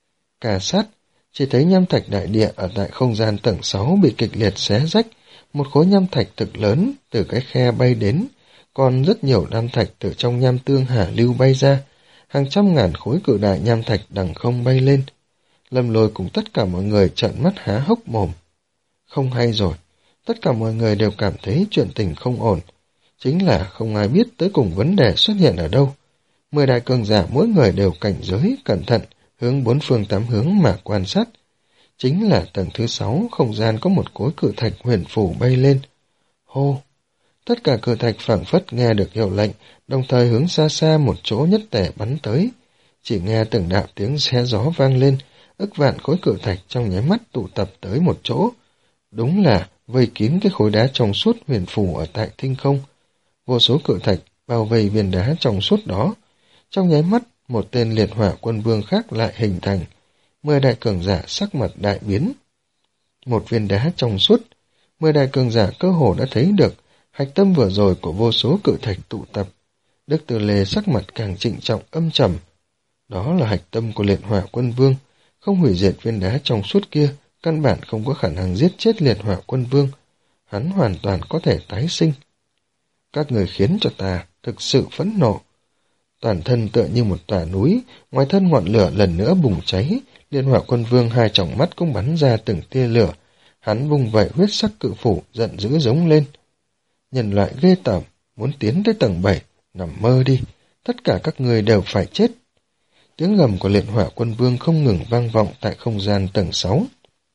Cà sát, chỉ thấy nham thạch đại địa ở tại không gian tầng sáu bị kịch liệt xé rách, một khối nham thạch thực lớn từ cái khe bay đến, còn rất nhiều nham thạch từ trong nham tương hà lưu bay ra, hàng trăm ngàn khối cự đại nham thạch đằng không bay lên. Lâm Lôi cùng tất cả mọi người trợn mắt há hốc mồm. Không hay rồi, tất cả mọi người đều cảm thấy chuyện tình không ổn. Chính là không ai biết tới cùng vấn đề xuất hiện ở đâu. Mười đại cường giả mỗi người đều cảnh giới, cẩn thận, hướng bốn phương tám hướng mà quan sát. Chính là tầng thứ sáu, không gian có một khối cự thạch huyền phù bay lên. Hô! Tất cả cự thạch phảng phất nghe được hiệu lệnh, đồng thời hướng xa xa một chỗ nhất tể bắn tới. Chỉ nghe từng đạo tiếng xé gió vang lên, ức vạn khối cự thạch trong nháy mắt tụ tập tới một chỗ. Đúng là vây kín cái khối đá trong suốt huyền phù ở tại thinh không. Vô số cự thạch bao vây viên đá trong suốt đó. Trong nháy mắt, một tên liệt hỏa quân vương khác lại hình thành. Mười đại cường giả sắc mặt đại biến. Một viên đá trong suốt, mười đại cường giả cơ hồ đã thấy được hạch tâm vừa rồi của vô số cự thạch tụ tập. Đức Từ Lê sắc mặt càng trịnh trọng âm trầm. Đó là hạch tâm của liệt hỏa quân vương, không hủy diệt viên đá trong suốt kia, căn bản không có khả năng giết chết liệt hỏa quân vương. Hắn hoàn toàn có thể tái sinh. Các người khiến cho ta thực sự phẫn nộ. Toàn thân tựa như một tòa núi, ngoài thân ngọn lửa lần nữa bùng cháy, liệt hỏa quân vương hai tròng mắt cũng bắn ra từng tia lửa. Hắn vung vẩy huyết sắc cự phủ, giận dữ giống lên. Nhân loại ghê tởm, muốn tiến tới tầng bảy, nằm mơ đi, tất cả các người đều phải chết. Tiếng gầm của liệt hỏa quân vương không ngừng vang vọng tại không gian tầng sáu.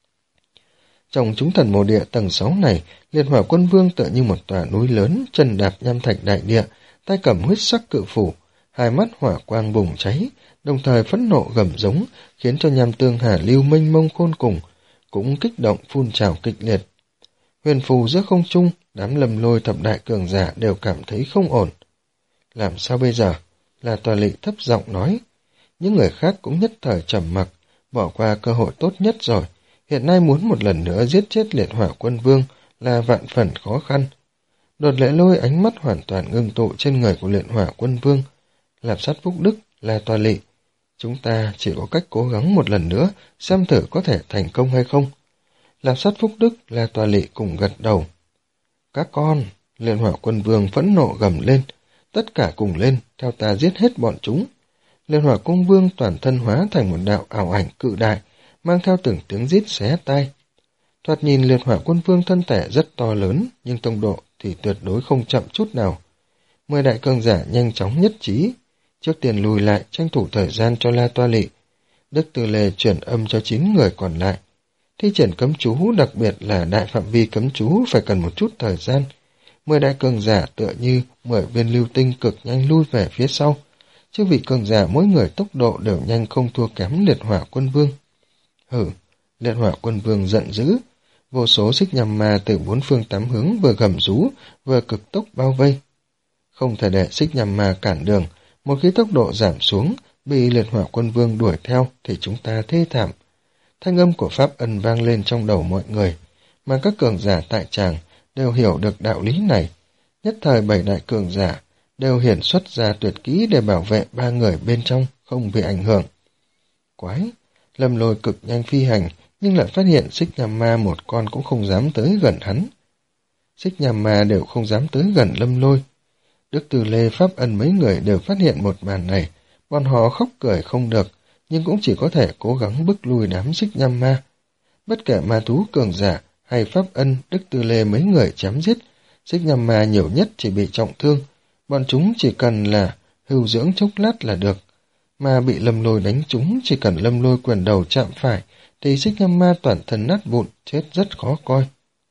Trong chúng thần mộ địa tầng sáu này, liệt hỏa quân vương tựa như một tòa núi lớn, chân đạp nham thạch đại địa, tay cầm huyết sắc cự phủ, hai mắt hỏa quang bùng cháy, đồng thời phẫn nộ gầm giống, khiến cho nham tương hà lưu mênh mông khôn cùng, cũng kích động phun trào kịch liệt. Huyền phù giữa không trung, đám Lâm Lôi thập đại cường giả đều cảm thấy không ổn. Làm sao bây giờ? Là Tòa Lị thấp giọng nói. Những người khác cũng nhất thời trầm mặc, bỏ qua cơ hội tốt nhất rồi. Hiện nay muốn một lần nữa giết chết liệt hỏa quân vương là vạn phần khó khăn. Đột Lệ Lôi ánh mắt hoàn toàn ngưng tụ trên người của liệt hỏa quân vương. Lạp Sát Phúc Đức, là Tòa Lị. Chúng ta chỉ có cách cố gắng một lần nữa, xem thử có thể thành công hay không. Lạp Sát Phúc Đức, là Tòa Lị cùng gật đầu. Các con, liệt hỏa quân vương phẫn nộ gầm lên. Tất cả cùng lên, theo ta giết hết bọn chúng. Liệt hỏa quân vương toàn thân hóa thành một đạo ảo ảnh cự đại, mang theo từng tiếng rít xé tai. Thoạt nhìn liệt hỏa quân vương thân thể rất to lớn, nhưng tốc độ thì tuyệt đối không chậm chút nào. Mười đại cường giả nhanh chóng nhất trí. Trước tiên lùi lại, tranh thủ thời gian cho La Toa Lị. Đức Từ Lê chuyển âm cho chín người còn lại. Thi triển cấm chú, đặc biệt là đại phạm vi cấm chú phải cần một chút thời gian. Mười đại cường giả tựa như mười viên lưu tinh cực nhanh lui về phía sau. Chứ vị cường giả mỗi người tốc độ đều nhanh không thua kém liệt hỏa quân vương. Hử, liệt hỏa quân vương giận dữ. Vô số xích nhằm ma từ bốn phương tám hướng vừa gầm rú, vừa cực tốc bao vây. Không thể để xích nhằm ma cản đường. Một khi tốc độ giảm xuống, bị liệt hỏa quân vương đuổi theo thì chúng ta thê thảm. Thanh âm của Pháp Ân vang lên trong đầu mọi người, mà các cường giả tại tràng đều hiểu được đạo lý này. Nhất thời bảy đại cường giả đều hiển xuất ra tuyệt kỹ để bảo vệ ba người bên trong không bị ảnh hưởng. Quái, Lâm Lôi cực nhanh phi hành, nhưng lại phát hiện xích nhằm ma một con cũng không dám tới gần hắn. Xích nhằm ma đều không dám tới gần Lâm Lôi. Đức Từ Lê, Pháp Ân mấy người đều phát hiện một màn này, bọn họ khóc cười không được, nhưng cũng chỉ có thể cố gắng bức lui đám xích nhằm ma. Bất kể ma thú cường giả hay Pháp Ân, Đức Từ Lê mấy người chém giết, xích nhằm ma nhiều nhất chỉ bị trọng thương, bọn chúng chỉ cần là hưu dưỡng chốc lát là được. Mà bị Lâm Lôi đánh trúng, chỉ cần Lâm Lôi quyền đầu chạm phải, thì xích nhằm ma toàn thân nát vụn, chết rất khó coi.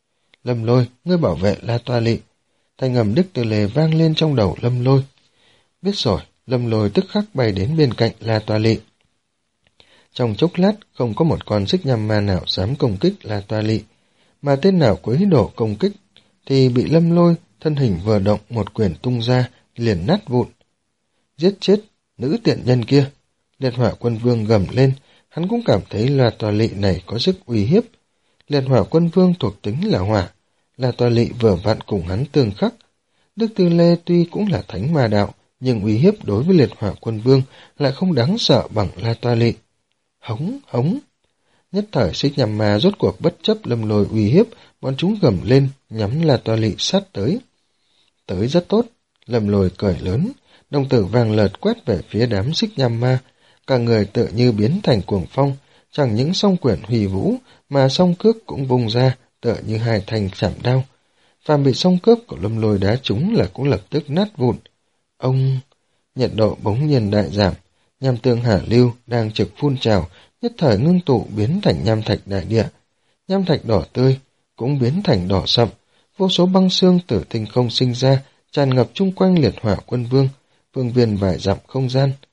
Lâm Lôi, ngươi bảo vệ La Toa Lị. Thanh âm Đức Từ Lê vang lên trong đầu Lâm Lôi. Biết rồi, Lâm Lôi tức khắc bay đến bên cạnh La Toa Lị. Trong chốc lát, không có một con xích nhằm ma nào dám công kích La Toa Lị, mà tên nào có ý đồ công kích, thì bị Lâm Lôi, thân hình vừa động một quyền tung ra, liền nát vụn. Giết chết, nữ tiện nhân kia. Liệt hỏa quân vương gầm lên, hắn cũng cảm thấy La Toa Lị này có sức uy hiếp. Liệt hỏa quân vương thuộc tính là hỏa, La Toa Lị vừa vặn cùng hắn tương khắc. Đức Từ Lê tuy cũng là thánh ma đạo, nhưng uy hiếp đối với liệt hỏa quân vương lại không đáng sợ bằng La Toa Lị. Hống, hống. Nhất thời xích nhằm ma rốt cuộc bất chấp Lâm Lôi uy hiếp, bọn chúng gầm lên, nhắm La Toa Lị sát tới. Tới rất tốt, Lâm Lôi cười lớn, đồng tử vàng lợt quét về phía đám xích nhằm ma, cả người tự như biến thành cuồng phong, chẳng những song quyển hủy vũ, mà song cước cũng vung ra, tựa như hai thanh chảm đao. Phàm bị song cước của Lâm Lôi đá trúng là cũng lập tức nát vụn. Ông... Nhiệt độ bỗng nhiên đại giảm, nham tương hà lưu đang trực phun trào, nhất thời ngưng tụ biến thành nham thạch đại địa. Nham thạch đỏ tươi cũng biến thành đỏ sậm, vô số băng xương từ tinh không sinh ra, tràn ngập chung quanh liệt hỏa quân vương, phương viên vài dặm không gian.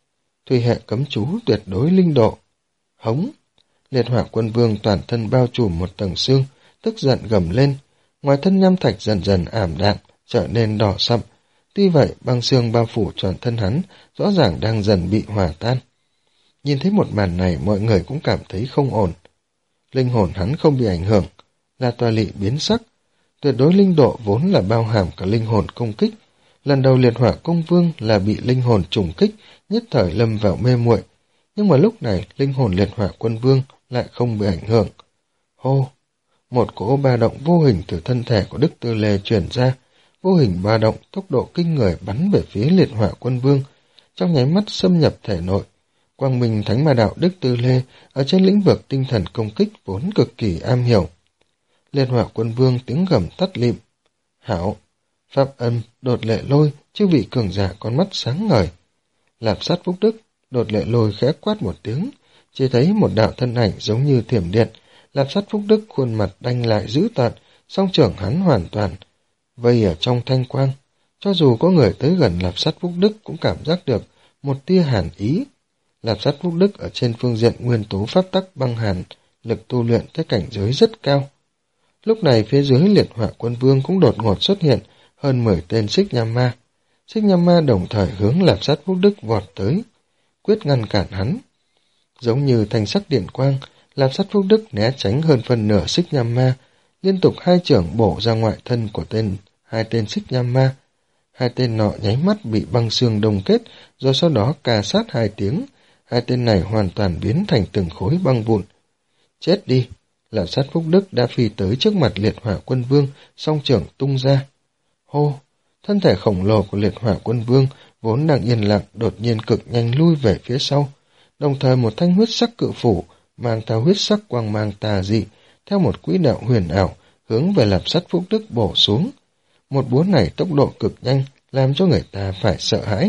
thủy hệ cấm chú tuyệt đối linh độ. Hống! Liệt Hỏa Quân Vương toàn thân bao trùm một tầng xương, tức giận gầm lên. Ngoài thân nham thạch dần dần ảm đạm, trở nên đỏ sậm. Tuy vậy, băng xương bao phủ toàn thân hắn, rõ ràng đang dần bị hòa tan. Nhìn thấy một màn này, mọi người cũng cảm thấy không ổn. Linh hồn hắn không bị ảnh hưởng, La Toa Lị biến sắc. Tuyệt đối linh độ vốn là bao hàm cả linh hồn công kích. Lần đầu Liệt Hỏa Công Vương là bị linh hồn trùng kích, nhất thời lâm vào mê muội. Nhưng mà lúc này, linh hồn Liệt Hỏa Quân Vương lại không bị ảnh hưởng. Hô! Một cỗ ba động vô hình từ thân thể của Đức Tư Lê truyền ra. Vô hình ba động, tốc độ kinh người bắn về phía Liệt Hỏa Quân Vương, trong nháy mắt xâm nhập thể nội. Quang Minh Thánh Ma Đạo Đức Tư Lê ở trên lĩnh vực tinh thần công kích vốn cực kỳ am hiểu. Liệt Hỏa Quân Vương tiếng gầm tắt lịm. Hảo! Pháp Ân, Đột Lệ Lôi, chư vị cường giả con mắt sáng ngời. Lạp Sát Phúc Đức, Đột Lệ Lôi khẽ quát một tiếng, chỉ thấy một đạo thân ảnh giống như thiểm điện. Lạp Sát Phúc Đức khuôn mặt đanh lại dữ tợn, song trưởng hắn hoàn toàn vây ở trong thanh quang. Cho dù có người tới gần Lạp Sát Phúc Đức cũng cảm giác được một tia hàn ý. Lạp Sát Phúc Đức ở trên phương diện nguyên tố pháp tắc băng hàn, lực tu luyện tới cảnh giới rất cao. Lúc này phía dưới Liệt Hỏa Quân Vương cũng đột ngột xuất hiện hơn mười tên Xích Nham Ma. Xích Nham Ma đồng thời hướng Lạp Sát Phúc Đức vọt tới, quyết ngăn cản hắn. Giống như thanh sắc điện quang, Lạp Sát Phúc Đức né tránh hơn phần nửa Xích Nham Ma, liên tục hai chưởng bổ ra ngoại thân của tên hai tên Xích Nham Ma. Hai tên nọ nháy mắt bị băng xương đồng kết, rồi sau đó cà sát hai tiếng. Hai tên này hoàn toàn biến thành từng khối băng vụn. Chết đi! Lạp Sát Phúc Đức đã phi tới trước mặt Liệt Hỏa Quân Vương, song trưởng tung ra. Hô! Thân thể khổng lồ của Liệt Hỏa Quân Vương vốn đang yên lặng đột nhiên cực nhanh lui về phía sau. Đồng thời một thanh huyết sắc cự phủ mang theo huyết sắc quang mang tà dị, theo một quỹ đạo huyền ảo hướng về Lạp Sát Phúc Đức bổ xuống. Một búa này tốc độ cực nhanh, làm cho người ta phải sợ hãi.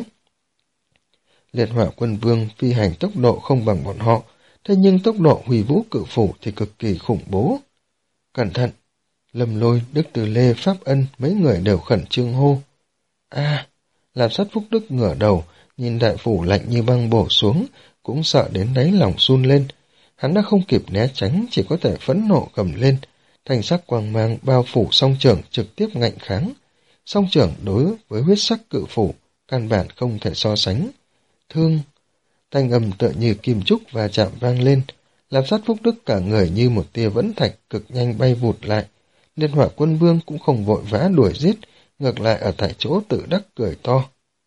Liệt Hỏa Quân Vương phi hành tốc độ không bằng bọn họ, thế nhưng tốc độ hủy vũ cự phủ thì cực kỳ khủng bố. Cẩn thận! Lâm Lôi, Đức Từ Lê, Pháp Ân mấy người đều khẩn trương hô. A! À, Lạp Sát Phúc Đức ngửa đầu, nhìn đại phủ lạnh như băng bổ xuống, cũng sợ đến đáy lòng run lên. Hắn đã không kịp né tránh, chỉ có thể phẫn nộ gầm lên. Thanh sắc quang mang bao phủ song trưởng trực tiếp ngạnh kháng. Song trưởng đối với huyết sắc cự phủ, căn bản không thể so sánh. Thương! Thanh âm tựa như kim trúc và chạm vang lên. Lạp Sát Phúc Đức cả người như một tia vẫn thạch cực nhanh bay vụt lại. Liệt Hỏa Quân Vương cũng không vội vã đuổi giết, ngược lại ở tại chỗ tự đắc cười to.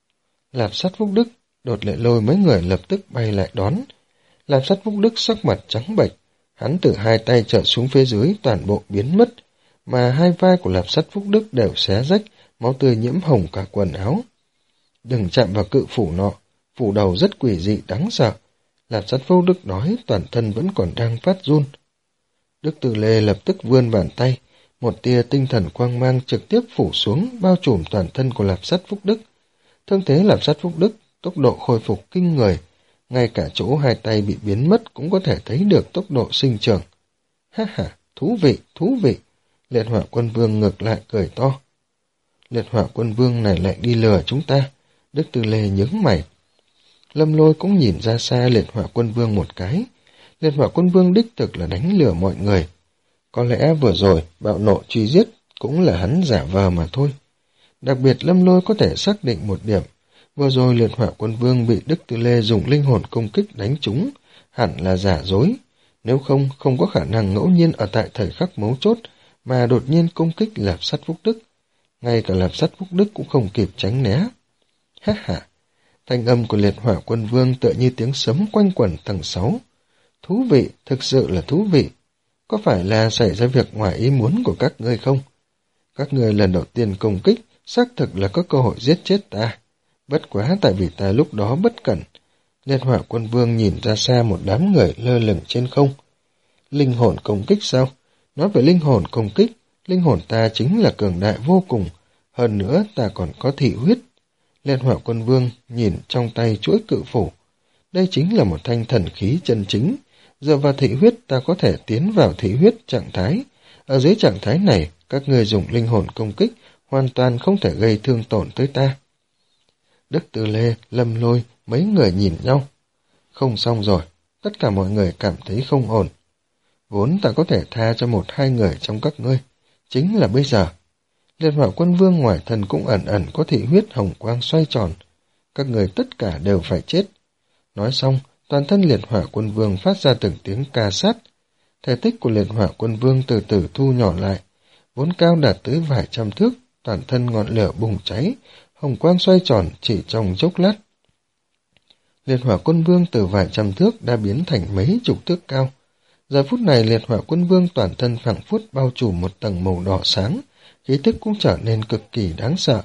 Lạp Sát Phúc Đức, Đột Lệ Lôi mấy người lập tức bay lại đón. Lạp Sát Phúc Đức sắc mặt trắng bệch, hắn từ hai tay trở xuống phía dưới toàn bộ biến mất, mà hai vai của Lạp Sát Phúc Đức đều xé rách, máu tươi nhiễm hồng cả quần áo. Đừng chạm vào cự phủ nọ, phủ đầu rất quỷ dị đáng sợ. Lạp Sát Phúc Đức nói, toàn thân vẫn còn đang phát run. Đức Từ Lê lập tức vươn bàn tay, một tia tinh thần quang mang trực tiếp phủ xuống bao trùm toàn thân của Lạp Sát Phúc Đức. Thương thế Lạp Sát Phúc Đức tốc độ khôi phục kinh người, ngay cả chỗ hai tay bị biến mất cũng có thể thấy được tốc độ sinh trưởng. Ha ha, thú vị, thú vị! Liệt Hỏa Quân Vương ngược lại cười to. Liệt Hỏa Quân Vương này lại đi lừa chúng ta. Đức Từ Lê nhướng mày. Lâm Lôi cũng nhìn ra xa Liệt Hỏa Quân Vương một cái. Liệt Hỏa Quân Vương đích thực là đánh lừa mọi người. Có lẽ vừa rồi bạo nộ truy giết cũng là hắn giả vờ mà thôi. Đặc biệt Lâm Lôi có thể xác định một điểm. Vừa rồi Liệt Hỏa Quân Vương bị Đức Từ Lê dùng linh hồn công kích đánh trúng, hẳn là giả dối. Nếu không, không có khả năng ngẫu nhiên ở tại thời khắc mấu chốt mà đột nhiên công kích Lạp Sát Phúc Đức. Ngay cả Lạp Sát Phúc Đức cũng không kịp tránh né. Ha ha! Thanh âm của Liệt Hỏa Quân Vương tựa như tiếng sấm quanh quẩn tầng sáu. Thú vị, thực sự là thú vị. Có phải là xảy ra việc ngoài ý muốn của các ngươi không? Các ngươi lần đầu tiên công kích, xác thực là có cơ hội giết chết ta. Bất quá tại vì ta lúc đó bất cẩn. Liệt Hỏa Quân Vương nhìn ra xa một đám người lơ lửng trên không. Linh hồn công kích sao? Nói về linh hồn công kích, linh hồn ta chính là cường đại vô cùng. Hơn nữa ta còn có thị huyết. Liệt Hỏa Quân Vương nhìn trong tay chuỗi cự phủ. Đây chính là một thanh thần khí chân chính. Dựa vào thị huyết ta có thể tiến vào thị huyết trạng thái. Ở dưới trạng thái này, các ngươi dùng linh hồn công kích hoàn toàn không thể gây thương tổn tới ta. Đức Từ Lê, Lâm Lôi, mấy người nhìn nhau. Không xong rồi, tất cả mọi người cảm thấy không ổn. Vốn ta có thể tha cho một hai người trong các ngươi, chính là bây giờ. Liệt Hỏa Quân Vương ngoài thân cũng ẩn ẩn có thị huyết hồng quang xoay tròn. Các người tất cả đều phải chết. Nói xong, toàn thân Liệt Hỏa Quân Vương phát ra từng tiếng ca sát. Thể tích của Liệt Hỏa Quân Vương từ từ thu nhỏ lại, vốn cao đạt tới vài trăm thước, toàn thân ngọn lửa bùng cháy, hồng quang xoay tròn chỉ trong chốc lát. Liệt Hỏa Quân Vương từ vài trăm thước đã biến thành mấy chục thước cao. Giờ phút này Liệt Hỏa Quân Vương toàn thân phảng phất bao trùm một tầng màu đỏ sáng, khí tức cũng trở nên cực kỳ đáng sợ.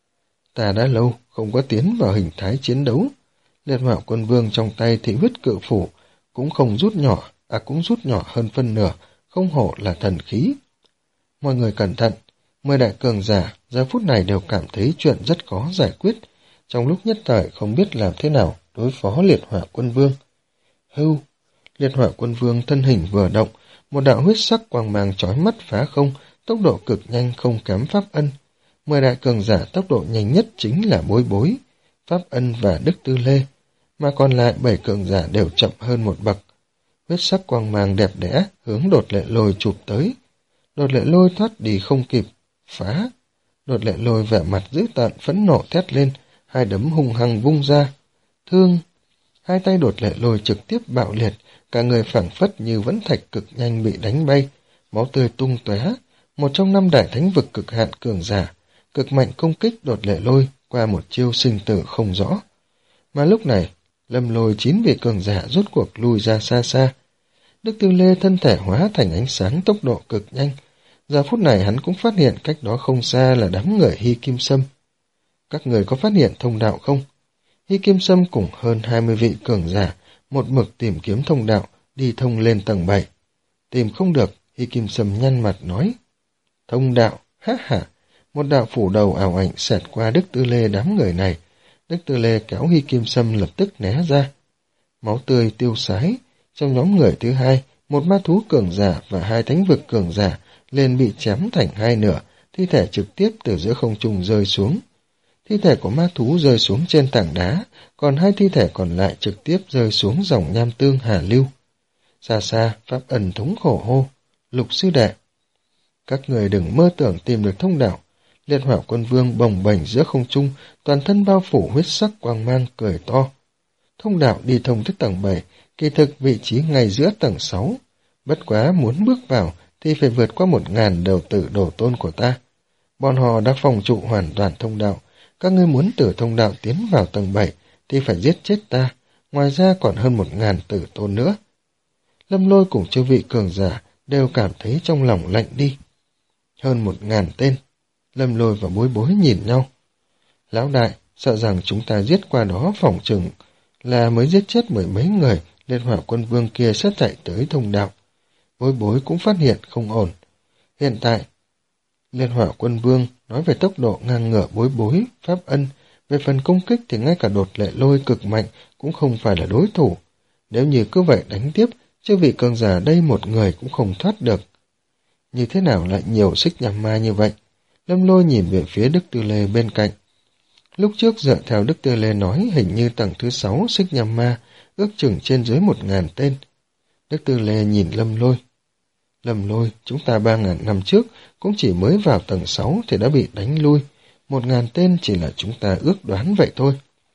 Ta đã lâu không có tiến vào hình thái chiến đấu. Liệt Hỏa Quân Vương trong tay thị huyết cự phủ cũng không rút nhỏ, à cũng rút nhỏ hơn phân nửa, không hổ là thần khí. Mọi người cẩn thận, mười đại cường giả giờ phút này đều cảm thấy chuyện rất khó giải quyết, trong lúc nhất thời không biết làm thế nào đối phó Liệt Hỏa Quân Vương. Hưu, Liệt Hỏa Quân Vương thân hình vừa động, một đạo huyết sắc quang mang chói mắt phá không, tốc độ cực nhanh không kém Pháp Ân. Mười đại cường giả tốc độ nhanh nhất chính là Bối Bối, Pháp Ân và Đức Tư Lê, mà còn lại bảy cường giả đều chậm hơn một bậc. Huyết sắc quang mang đẹp đẽ hướng Đột Lệ Lôi chụp tới. Đột Lệ Lôi thoát đi không kịp, phá. Đột Lệ Lôi vẻ mặt dữ tợn phẫn nộ thét lên, hai đấm hung hăng vung ra. Thương! Hai tay Đột Lệ Lôi trực tiếp bạo liệt, cả người phảng phất như vẫn thạch cực nhanh bị đánh bay, máu tươi tung tóe. Một trong năm đại thánh vực cực hạn cường giả, cực mạnh công kích Đột Lệ Lôi qua một chiêu sinh tử không rõ. Mà lúc này, Lâm Lôi chín vị cường giả rốt cuộc lùi ra xa xa. Đức Tư Lê thân thể hóa thành ánh sáng tốc độ cực nhanh. Giờ phút này hắn cũng phát hiện cách đó không xa là đám người Hy Kim Sâm. Các người có phát hiện thông đạo không? Hy Kim Sâm cùng hơn hai mươi vị cường giả, một mực tìm kiếm thông đạo, đi thông lên tầng bảy. Tìm không được, Hy Kim Sâm nhăn mặt nói. Thông đạo, ha ha, một đạo phủ đầu ảo ảnh xẹt qua Đức Tư Lê đám người này. Đức Tư Lê kéo Hy Kim Sâm lập tức né ra. Máu tươi tiêu sái, trong nhóm người thứ hai, một ma thú cường giả và hai thánh vực cường giả liền bị chém thành hai nửa, thi thể trực tiếp từ giữa không trung rơi xuống. Thi thể của ma thú rơi xuống trên tảng đá, còn hai thi thể còn lại trực tiếp rơi xuống dòng nham tương hà lưu. Xa xa, Pháp Ân thống khổ hô, Lục sư đệ. Các người đừng mơ tưởng tìm được thông đạo. Liệt Hỏa Quân Vương bồng bềnh giữa không trung, toàn thân bao phủ huyết sắc quang mang cười to. Thông đạo đi thông tới tầng bảy, kỳ thực vị trí ngay giữa tầng sáu. Bất quá muốn bước vào thì phải vượt qua một ngàn đầu tử đồ tôn của ta. Bọn họ đã phòng trụ hoàn toàn thông đạo. Các ngươi muốn từ thông đạo tiến vào tầng bảy thì phải giết chết ta, ngoài ra còn hơn một ngàn tử tôn nữa. Lâm Lôi cùng chư vị cường giả đều cảm thấy trong lòng lạnh đi. Hơn một ngàn tên. Lâm Lôi và Bối Bối nhìn nhau. Lão đại, sợ rằng chúng ta giết qua đó phỏng chừng là mới giết chết mười mấy người, Liệt Hỏa Quân Vương kia sẽ chạy tới thông đạo. Bối Bối cũng phát hiện không ổn. Hiện tại, Liệt Hỏa Quân Vương nói về tốc độ ngang ngửa Bối Bối, Pháp Ân, về phần công kích thì ngay cả Đột Lệ Lôi cực mạnh cũng không phải là đối thủ. Nếu như cứ vậy đánh tiếp, chứ vị cường giả đây một người cũng không thoát được. Như thế nào lại nhiều xích nhằm ma như vậy? Lâm Lôi nhìn về phía Đức Tư Lê bên cạnh. Lúc trước dựa theo Đức Tư Lê nói hình như tầng thứ sáu xích nhằm ma, ước chừng trên dưới một ngàn tên. Đức Tư Lê nhìn Lâm Lôi. Lâm Lôi, chúng ta ba ngàn năm trước cũng chỉ mới vào tầng sáu thì đã bị đánh lui. Một ngàn tên chỉ là chúng ta ước đoán vậy thôi.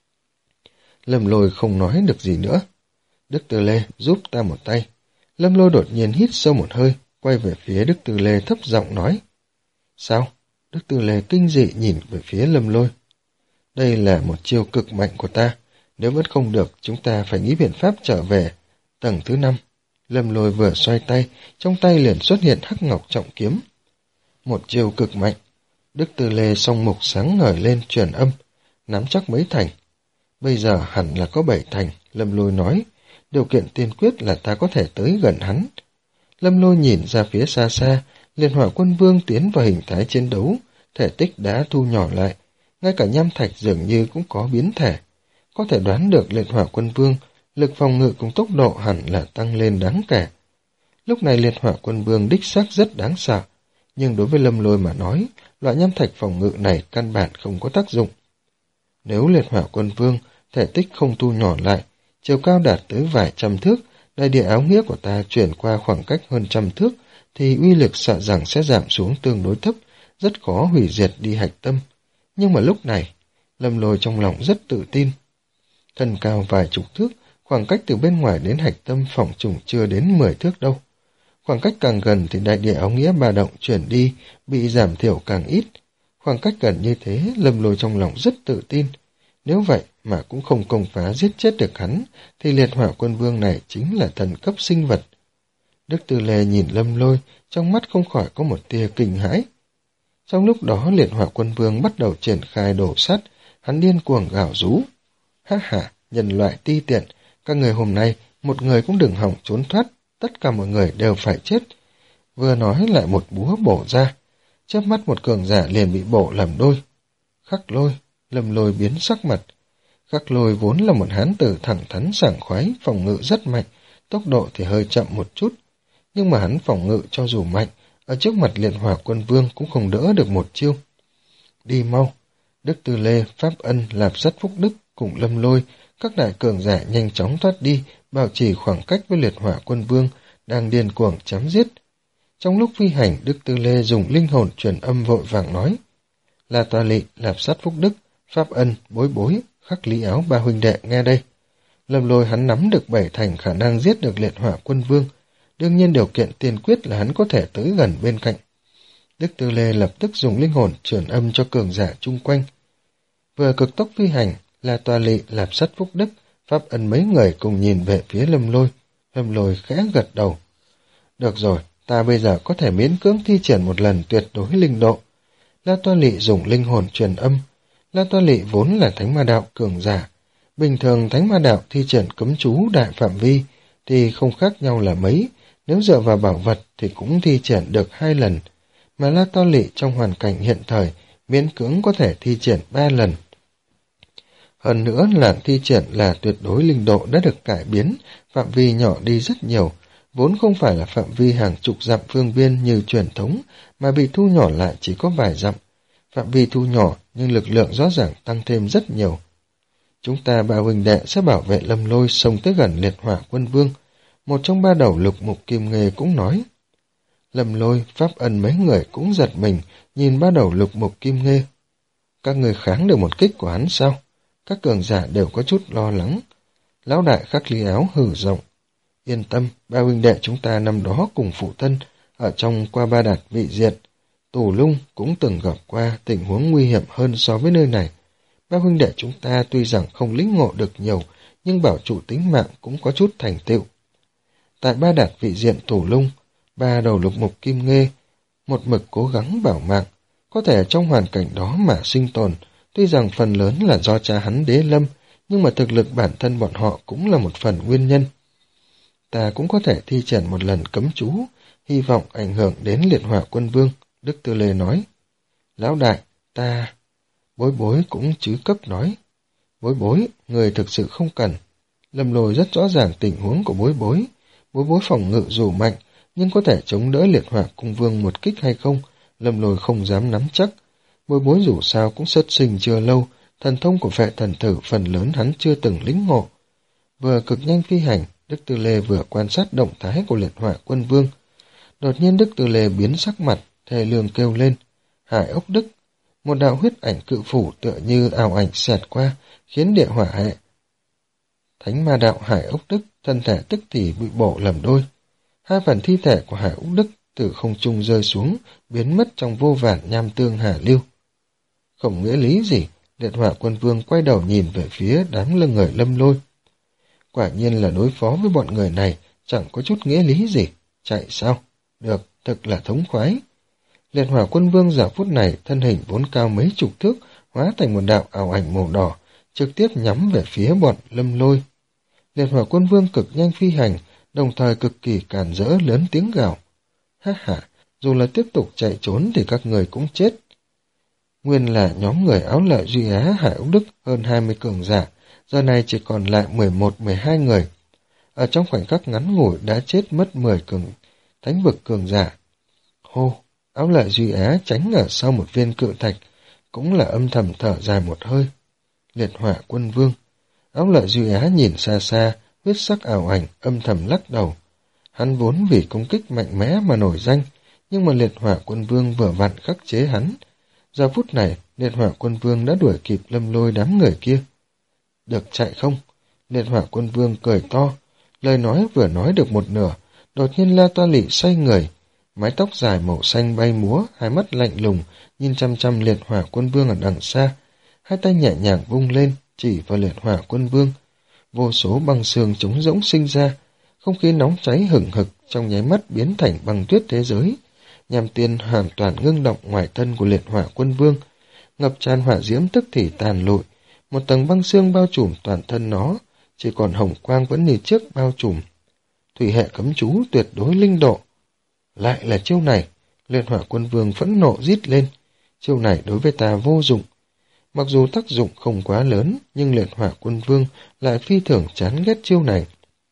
Lâm Lôi không nói được gì nữa. Đức Tư Lê giúp ta một tay. Lâm Lôi đột nhiên hít sâu một hơi, quay về phía Đức Tư Lê thấp giọng nói. Sao? Đức Tư Lê kinh dị nhìn về phía Lâm Lôi. Đây là một chiêu cực mạnh của ta. Nếu vẫn không được, chúng ta phải nghĩ biện pháp trở về. Tầng thứ năm. Lâm Lôi vừa xoay tay, trong tay liền xuất hiện hắc ngọc trọng kiếm. Một chiêu cực mạnh. Đức Tư Lê song mục sáng ngời lên truyền âm, nắm chắc mấy thành. Bây giờ hẳn là có bảy thành, Lâm Lôi nói. Điều kiện tiên quyết là ta có thể tới gần hắn. Lâm Lôi nhìn ra phía xa xa, Liệt Hỏa Quân Vương tiến vào hình thái chiến đấu, thể tích đã thu nhỏ lại. Ngay cả nham thạch dường như cũng có biến thể. Có thể đoán được Liệt Hỏa Quân Vương, lực phòng ngự cùng tốc độ hẳn là tăng lên đáng kể. Lúc này Liệt Hỏa Quân Vương đích xác rất đáng sợ, nhưng đối với Lâm Lôi mà nói, loại nham thạch phòng ngự này căn bản không có tác dụng. Nếu Liệt Hỏa Quân Vương thể tích không thu nhỏ lại, chiều cao đạt tới vài trăm thước, đại địa áo nghĩa của ta chuyển qua khoảng cách hơn trăm thước, thì uy lực sợ rằng sẽ giảm xuống tương đối thấp, rất khó hủy diệt đi hạch tâm. Nhưng mà lúc này, Lâm Lôi trong lòng rất tự tin. Thân cao vài chục thước, khoảng cách từ bên ngoài đến hạch tâm phỏng chừng chưa đến mười thước đâu. Khoảng cách càng gần thì đại địa áo nghĩa ba động chuyển đi, bị giảm thiểu càng ít. Khoảng cách gần như thế, Lâm Lôi trong lòng rất tự tin. Nếu vậy mà cũng không công phá giết chết được hắn, thì liệt hỏa quân vương này chính là thần cấp sinh vật. Đức Tư Lê nhìn Lâm Lôi, trong mắt không khỏi có một tia kinh hãi. Trong lúc đó liệt hỏa quân vương bắt đầu triển khai đổ sát, hắn điên cuồng gào rú. Ha ha, nhân loại ti tiện, các người hôm nay, một người cũng đừng hỏng trốn thoát, tất cả mọi người đều phải chết. Vừa nói lại một búa bổ ra, chớp mắt một cường giả liền bị bổ làm đôi. Khắc Lôi, Lâm Lôi biến sắc mặt. Khắc Lôi vốn là một hán tử thẳng thắn sảng khoái, phòng ngự rất mạnh, tốc độ thì hơi chậm một chút. Nhưng mà hắn phòng ngự cho dù mạnh, ở trước mặt liệt hỏa quân vương cũng không đỡ được một chiêu. Đi mau! Đức Tư Lê, Pháp Ân, Lạp Sắt Phúc Đức cùng Lâm Lôi, các đại cường giả nhanh chóng thoát đi, bảo trì khoảng cách với liệt hỏa quân vương, đang điên cuồng chém giết. Trong lúc phi hành, Đức Tư Lê dùng linh hồn truyền âm vội vàng nói. La Toa Lị, Lạp Sắt Phúc Đức, Pháp Ân, Bối Bối, Khắc Lý Áo ba huynh đệ nghe đây. Lâm Lôi hắn nắm được bảy thành khả năng giết được liệt hỏa quân vương, đương nhiên điều kiện tiên quyết là hắn có thể tới gần bên cạnh. Đức Tư Lê lập tức dùng linh hồn truyền âm cho cường giả chung quanh. Vừa cực tốc phi hành, La Toa Lị, Lạp Sắt Phúc Đức, Pháp Ân mấy người cùng nhìn về phía Lâm Lôi. Lâm Lôi khẽ gật đầu. Được rồi, ta bây giờ có thể miễn cưỡng thi triển một lần tuyệt đối linh độ. La Toa Lị dùng linh hồn truyền âm. La Toa Lị vốn là thánh ma đạo cường giả. Bình thường thánh ma đạo thi triển cấm chú đại phạm vi thì không khác nhau là mấy, nếu dựa vào bảo vật thì cũng thi triển được hai lần, mà La Toa Lị trong hoàn cảnh hiện thời miễn cưỡng có thể thi triển ba lần. Hơn nữa là thi triển là tuyệt đối linh độ đã được cải biến, phạm vi nhỏ đi rất nhiều, vốn không phải là phạm vi hàng chục dặm phương biên như truyền thống, mà bị thu nhỏ lại chỉ có vài dặm. Phạm vi thu nhỏ nhưng lực lượng rõ ràng tăng thêm rất nhiều. Chúng ta ba huynh đệ sẽ bảo vệ Lâm Lôi xông tới gần liệt hỏa quân vương. Một trong ba đầu lục mục kim nghê cũng nói. Lâm Lôi, Pháp Ân mấy người cũng giật mình, nhìn ba đầu lục mục kim nghê. Các người kháng được một kích của hắn sao? Các cường giả đều có chút lo lắng. Lão đại Khắc Lý Áo hừ giọng. Yên tâm, ba huynh đệ chúng ta năm đó cùng phụ thân, ở trong Qua Ba Đạt vị diện. Tù Lung cũng từng gặp qua tình huống nguy hiểm hơn so với nơi này. Ba huynh đệ chúng ta tuy rằng không lĩnh ngộ được nhiều, nhưng bảo trụ tính mạng cũng có chút thành tựu. Tại Ba Đạt vị diện Tù Lung, ba đầu lục mục kim nghê, một mực cố gắng bảo mạng, có thể trong hoàn cảnh đó mà sinh tồn, tuy rằng phần lớn là do cha hắn Đế Lâm, nhưng mà thực lực bản thân bọn họ cũng là một phần nguyên nhân. Ta cũng có thể thi triển một lần cấm chú, hy vọng ảnh hưởng đến liệt hỏa quân vương, Đức Tư Lê nói. Lão đại, ta... Bối Bối cũng chứ cấp nói. Bối Bối, người thực sự không cần. Lâm Lôi rất rõ ràng tình huống của Bối Bối. Bối Bối phòng ngự dù mạnh, nhưng có thể chống đỡ liệt hỏa cung vương một kích hay không, Lâm Lôi không dám nắm chắc. Bối Bối dù sao cũng xuất sinh chưa lâu, thần thông của phệ thần thử phần lớn hắn chưa từng lĩnh ngộ. Vừa cực nhanh phi hành, Đức Tư Lê vừa quan sát động thái của liệt hỏa quân vương. Đột nhiên Đức Tư Lê biến sắc mặt, thề lương kêu lên. Hải ốc Đức, một đạo huyết ảnh cự phủ tựa như ảo ảnh xẹt qua, khiến địa hỏa hệ. Thánh ma đạo Hải ốc Đức, thân thể tức thì bị bổ làm đôi. Hai phần thi thể của Hải ốc Đức từ không trung rơi xuống, biến mất trong vô vàn nham tương hà lưu. Không nghĩa lý gì, liệt hỏa quân vương quay đầu nhìn về phía đám lưng người Lâm Lôi. Quả nhiên là đối phó với bọn người này, chẳng có chút nghĩa lý gì. Chạy sao? Được, thực là thống khoái. Liệt hỏa quân vương giờ phút này thân hình vốn cao mấy chục thước, hóa thành một đạo ảo ảnh màu đỏ, trực tiếp nhắm về phía bọn Lâm Lôi. Liệt hỏa quân vương cực nhanh phi hành, đồng thời cực kỳ càn rỡ lớn tiếng gào. Ha ha, dù là tiếp tục chạy trốn thì các người cũng chết. Nguyên là nhóm người áo lợi Duy Á Hải ốc Đức hơn hai mươi cường giả, giờ này chỉ còn lại mười một mười hai người. Ở trong khoảnh khắc ngắn ngủi đã chết mất mười cường thánh vực cường giả. Hô, áo lợi Duy Á tránh ở sau một viên cự thạch, cũng là âm thầm thở dài một hơi. Liệt hỏa quân vương. Áo Lợi Duy Á nhìn xa xa, huyết sắc ảo ảnh, âm thầm lắc đầu. Hắn vốn vì công kích mạnh mẽ mà nổi danh, nhưng mà liệt hỏa quân vương vừa vặn khắc chế hắn. Giờ phút này, liệt hỏa quân vương đã đuổi kịp Lâm Lôi đám người kia. Được chạy không? Liệt hỏa quân vương cười to. Lời nói vừa nói được một nửa, đột nhiên La Toa Lị xoay người. Mái tóc dài màu xanh bay múa, hai mắt lạnh lùng, nhìn chăm chăm liệt hỏa quân vương ở đằng xa. Hai tay nhẹ nhàng vung lên, chỉ vào liệt hỏa quân vương. Vô số băng sương trống rỗng sinh ra, không khí nóng cháy hừng hực trong nháy mắt biến thành băng tuyết thế giới. Nham tiên hoàn toàn ngưng động ngoài thân của liệt hỏa quân vương, ngập tràn hỏa diễm tức thì tàn lụi, một tầng băng xương bao trùm toàn thân nó, chỉ còn hồng quang vẫn như trước bao trùm. Thủy hệ cấm chú tuyệt đối linh độ. Lại là chiêu này, liệt hỏa quân vương phẫn nộ rít lên. Chiêu này đối với ta vô dụng. Mặc dù tác dụng không quá lớn, nhưng liệt hỏa quân vương lại phi thường chán ghét chiêu này.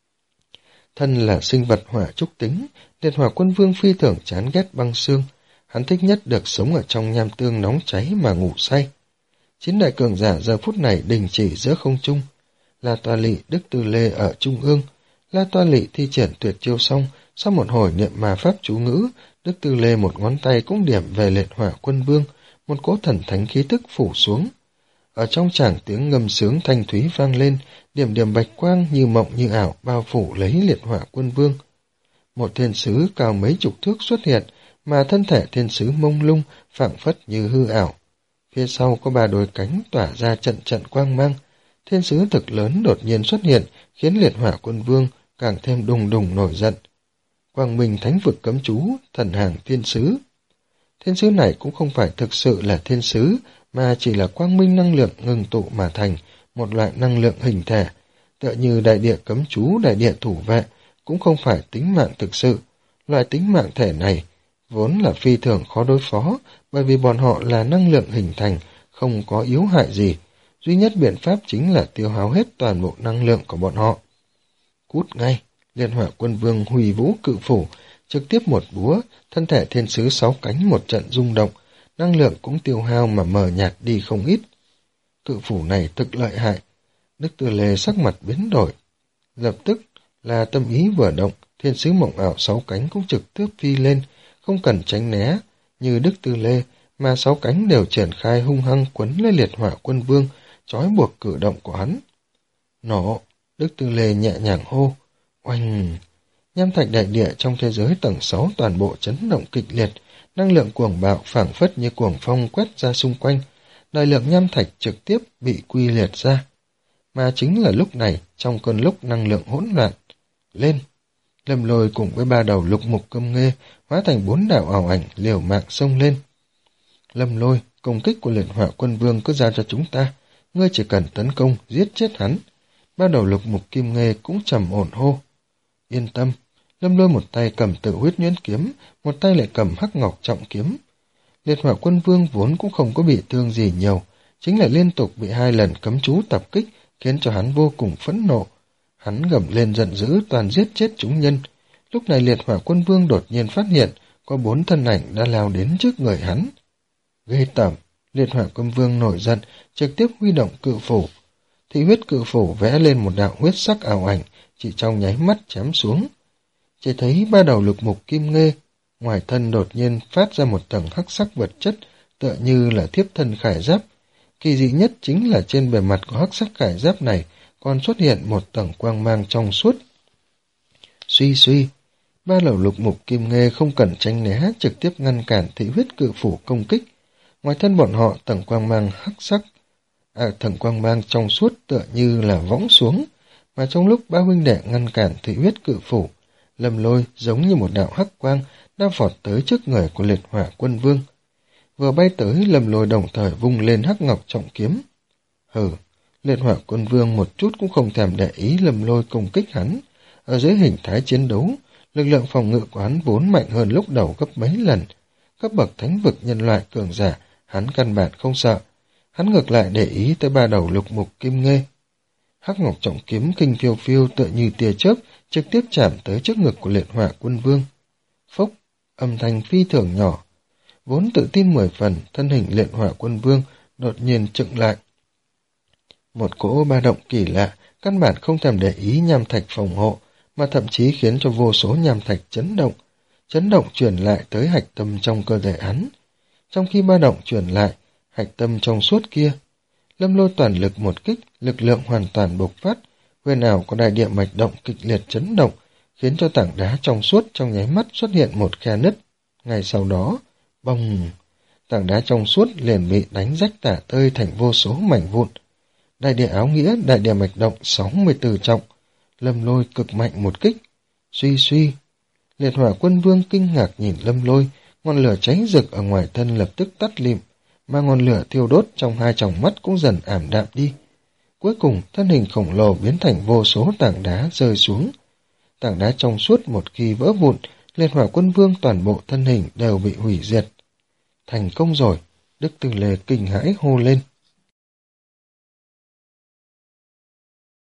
Thân là sinh vật hỏa trúc tính, liệt hỏa quân vương phi thường chán ghét băng xương. Hắn thích nhất được sống ở trong nham tương nóng cháy mà ngủ say. Chín đại cường giả giờ phút này đình chỉ giữa không trung. La Toa Lị, Đức Tư Lê ở trung ương. La Toa Lị thi triển tuyệt chiêu xong, sau một hồi niệm ma pháp chú ngữ, Đức Tư Lê một ngón tay cũng điểm về liệt hỏa quân vương, một cỗ thần thánh khí tức phủ xuống. Ở trong tràng tiếng ngâm sướng thanh thúy vang lên, điểm điểm bạch quang như mộng như ảo bao phủ lấy liệt hỏa quân vương. Một thiên sứ cao mấy chục thước xuất hiện, mà thân thể thiên sứ mông lung, phảng phất như hư ảo. Phía sau có ba đôi cánh tỏa ra trận trận quang mang. Thiên sứ thực lớn đột nhiên xuất hiện, khiến liệt hỏa quân vương càng thêm đùng đùng nổi giận. Quang minh thánh vực cấm chú, thần hàng thiên sứ. Thiên sứ này cũng không phải thực sự là thiên sứ, mà chỉ là quang minh năng lượng ngừng tụ mà thành, một loại năng lượng hình thể, tựa như đại địa cấm chú, đại địa thủ vệ, cũng không phải tính mạng thực sự. Loại tính mạng thể này vốn là phi thường khó đối phó, bởi vì bọn họ là năng lượng hình thành, không có yếu hại gì. Duy nhất biện pháp chính là tiêu hao hết toàn bộ năng lượng của bọn họ. Cút ngay! Liệt hỏa quân vương hủy vũ cự phủ, trực tiếp một búa, thân thể thiên sứ sáu cánh một trận rung động, năng lượng cũng tiêu hao mà mờ nhạt đi không ít. Cự phủ này thực lợi hại. Đức Tư Lê sắc mặt biến đổi. Lập tức là tâm ý vừa động, thiên sứ mộng ảo sáu cánh cũng trực tiếp phi lên, không cần tránh né, như Đức Tư Lê, mà sáu cánh đều triển khai hung hăng quấn lấy liệt hỏa quân vương, trói buộc cử động của hắn. Nổ! Đức Tư Lê nhẹ nhàng hô. Oanh! Nham thạch đại địa trong thế giới tầng sáu toàn bộ chấn động kịch liệt, năng lượng cuồng bạo phảng phất như cuồng phong quét ra xung quanh, đại lượng nham thạch trực tiếp bị quy liệt ra. Mà chính là lúc này, trong cơn lúc năng lượng hỗn loạn, lên! Lâm Lôi cùng với ba đầu lục mục câm nghê hóa thành bốn đạo ảo ảnh liều mạng xông lên. Lâm Lôi, công kích của liệt hỏa quân vương cứ giao cho chúng ta, ngươi chỉ cần tấn công, giết chết hắn. Ba đầu lục mục kim nghê cũng trầm ổn hô. Yên tâm, Lâm Lôi một tay cầm tự huyết nhuyễn kiếm, một tay lại cầm hắc ngọc trọng kiếm. Liệt hỏa quân vương vốn cũng không có bị thương gì nhiều, chính là liên tục bị hai lần cấm chú tập kích, khiến cho hắn vô cùng phẫn nộ. Hắn gầm lên giận dữ toàn giết chết chúng nhân. Lúc này liệt hỏa quân vương đột nhiên phát hiện, có bốn thân ảnh đã lao đến trước người hắn. Ghê tởm! Liệt hỏa quân vương nổi giận, trực tiếp huy động cự phủ. Thị huyết cự phủ vẽ lên một đạo huyết sắc ảo ảnh, chỉ trong nháy mắt chém xuống. Chỉ thấy ba đầu lục mục kim nghê, ngoài thân đột nhiên phát ra một tầng hắc sắc vật chất, tựa như là thiếp thân khải giáp. Kỳ dị nhất chính là trên bề mặt của hắc sắc khải giáp này còn xuất hiện một tầng quang mang trong suốt. Suy suy, ba đầu lục mục kim nghê không cần tránh né, trực tiếp ngăn cản thị huyết cự phủ công kích. Ngoài thân bọn họ tầng quang mang hắc sắc, à tầng quang mang trong suốt tựa như là võng xuống, mà trong lúc ba huynh đệ ngăn cản thị huyết cự phủ, Lâm Lôi giống như một đạo hắc quang đã vọt tới trước người của liệt hỏa quân vương. Vừa bay tới, Lâm Lôi đồng thời vung lên hắc ngọc trọng kiếm. Hừ, liệt hỏa quân vương một chút cũng không thèm để ý Lâm Lôi công kích hắn. Ở dưới hình thái chiến đấu, lực lượng phòng ngự của hắn vốn mạnh hơn lúc đầu gấp mấy lần. Cấp bậc thánh vực nhân loại cường giả, hắn căn bản không sợ. Hắn ngược lại để ý tới ba đầu lục mục kim nghê. Hắc ngọc trọng kiếm kinh phiêu phiêu tựa như tia chớp, trực tiếp chạm tới trước ngực của liệt hỏa quân vương. Phốc, âm thanh phi thường nhỏ. Vốn tự tin mười phần, thân hình liệt hỏa quân vương đột nhiên chững lại. Một cỗ ba động kỳ lạ, căn bản không thèm để ý nham thạch phòng hộ, mà thậm chí khiến cho vô số nham thạch chấn động. Chấn động truyền lại tới hạch tâm trong cơ thể hắn. Trong khi ba động truyền lại, hạch tâm trong suốt kia, Lâm Lôi toàn lực một kích, lực lượng hoàn toàn bộc phát, huyền ảo có đại địa mạch động kịch liệt chấn động, khiến cho tảng đá trong suốt trong nháy mắt xuất hiện một khe nứt. Ngay sau đó, bông, tảng đá trong suốt liền bị đánh rách tả tơi thành vô số mảnh vụn. Đại địa áo nghĩa, đại địa mạch động sáu mươi tư trọng, Lâm Lôi cực mạnh một kích. Suy suy, Liệt Hỏa Quân Vương kinh ngạc nhìn Lâm Lôi, ngọn lửa cháy rực ở ngoài thân lập tức tắt lịm, mà ngọn lửa thiêu đốt trong hai tròng mắt cũng dần ảm đạm đi. Cuối cùng, thân hình khổng lồ biến thành vô số tảng đá rơi xuống. Tảng đá trong suốt một khi vỡ vụn, Liệt Hỏa Quân Vương toàn bộ thân hình đều bị hủy diệt. Thành công rồi, Đức Tư Lê kinh hãi hô lên.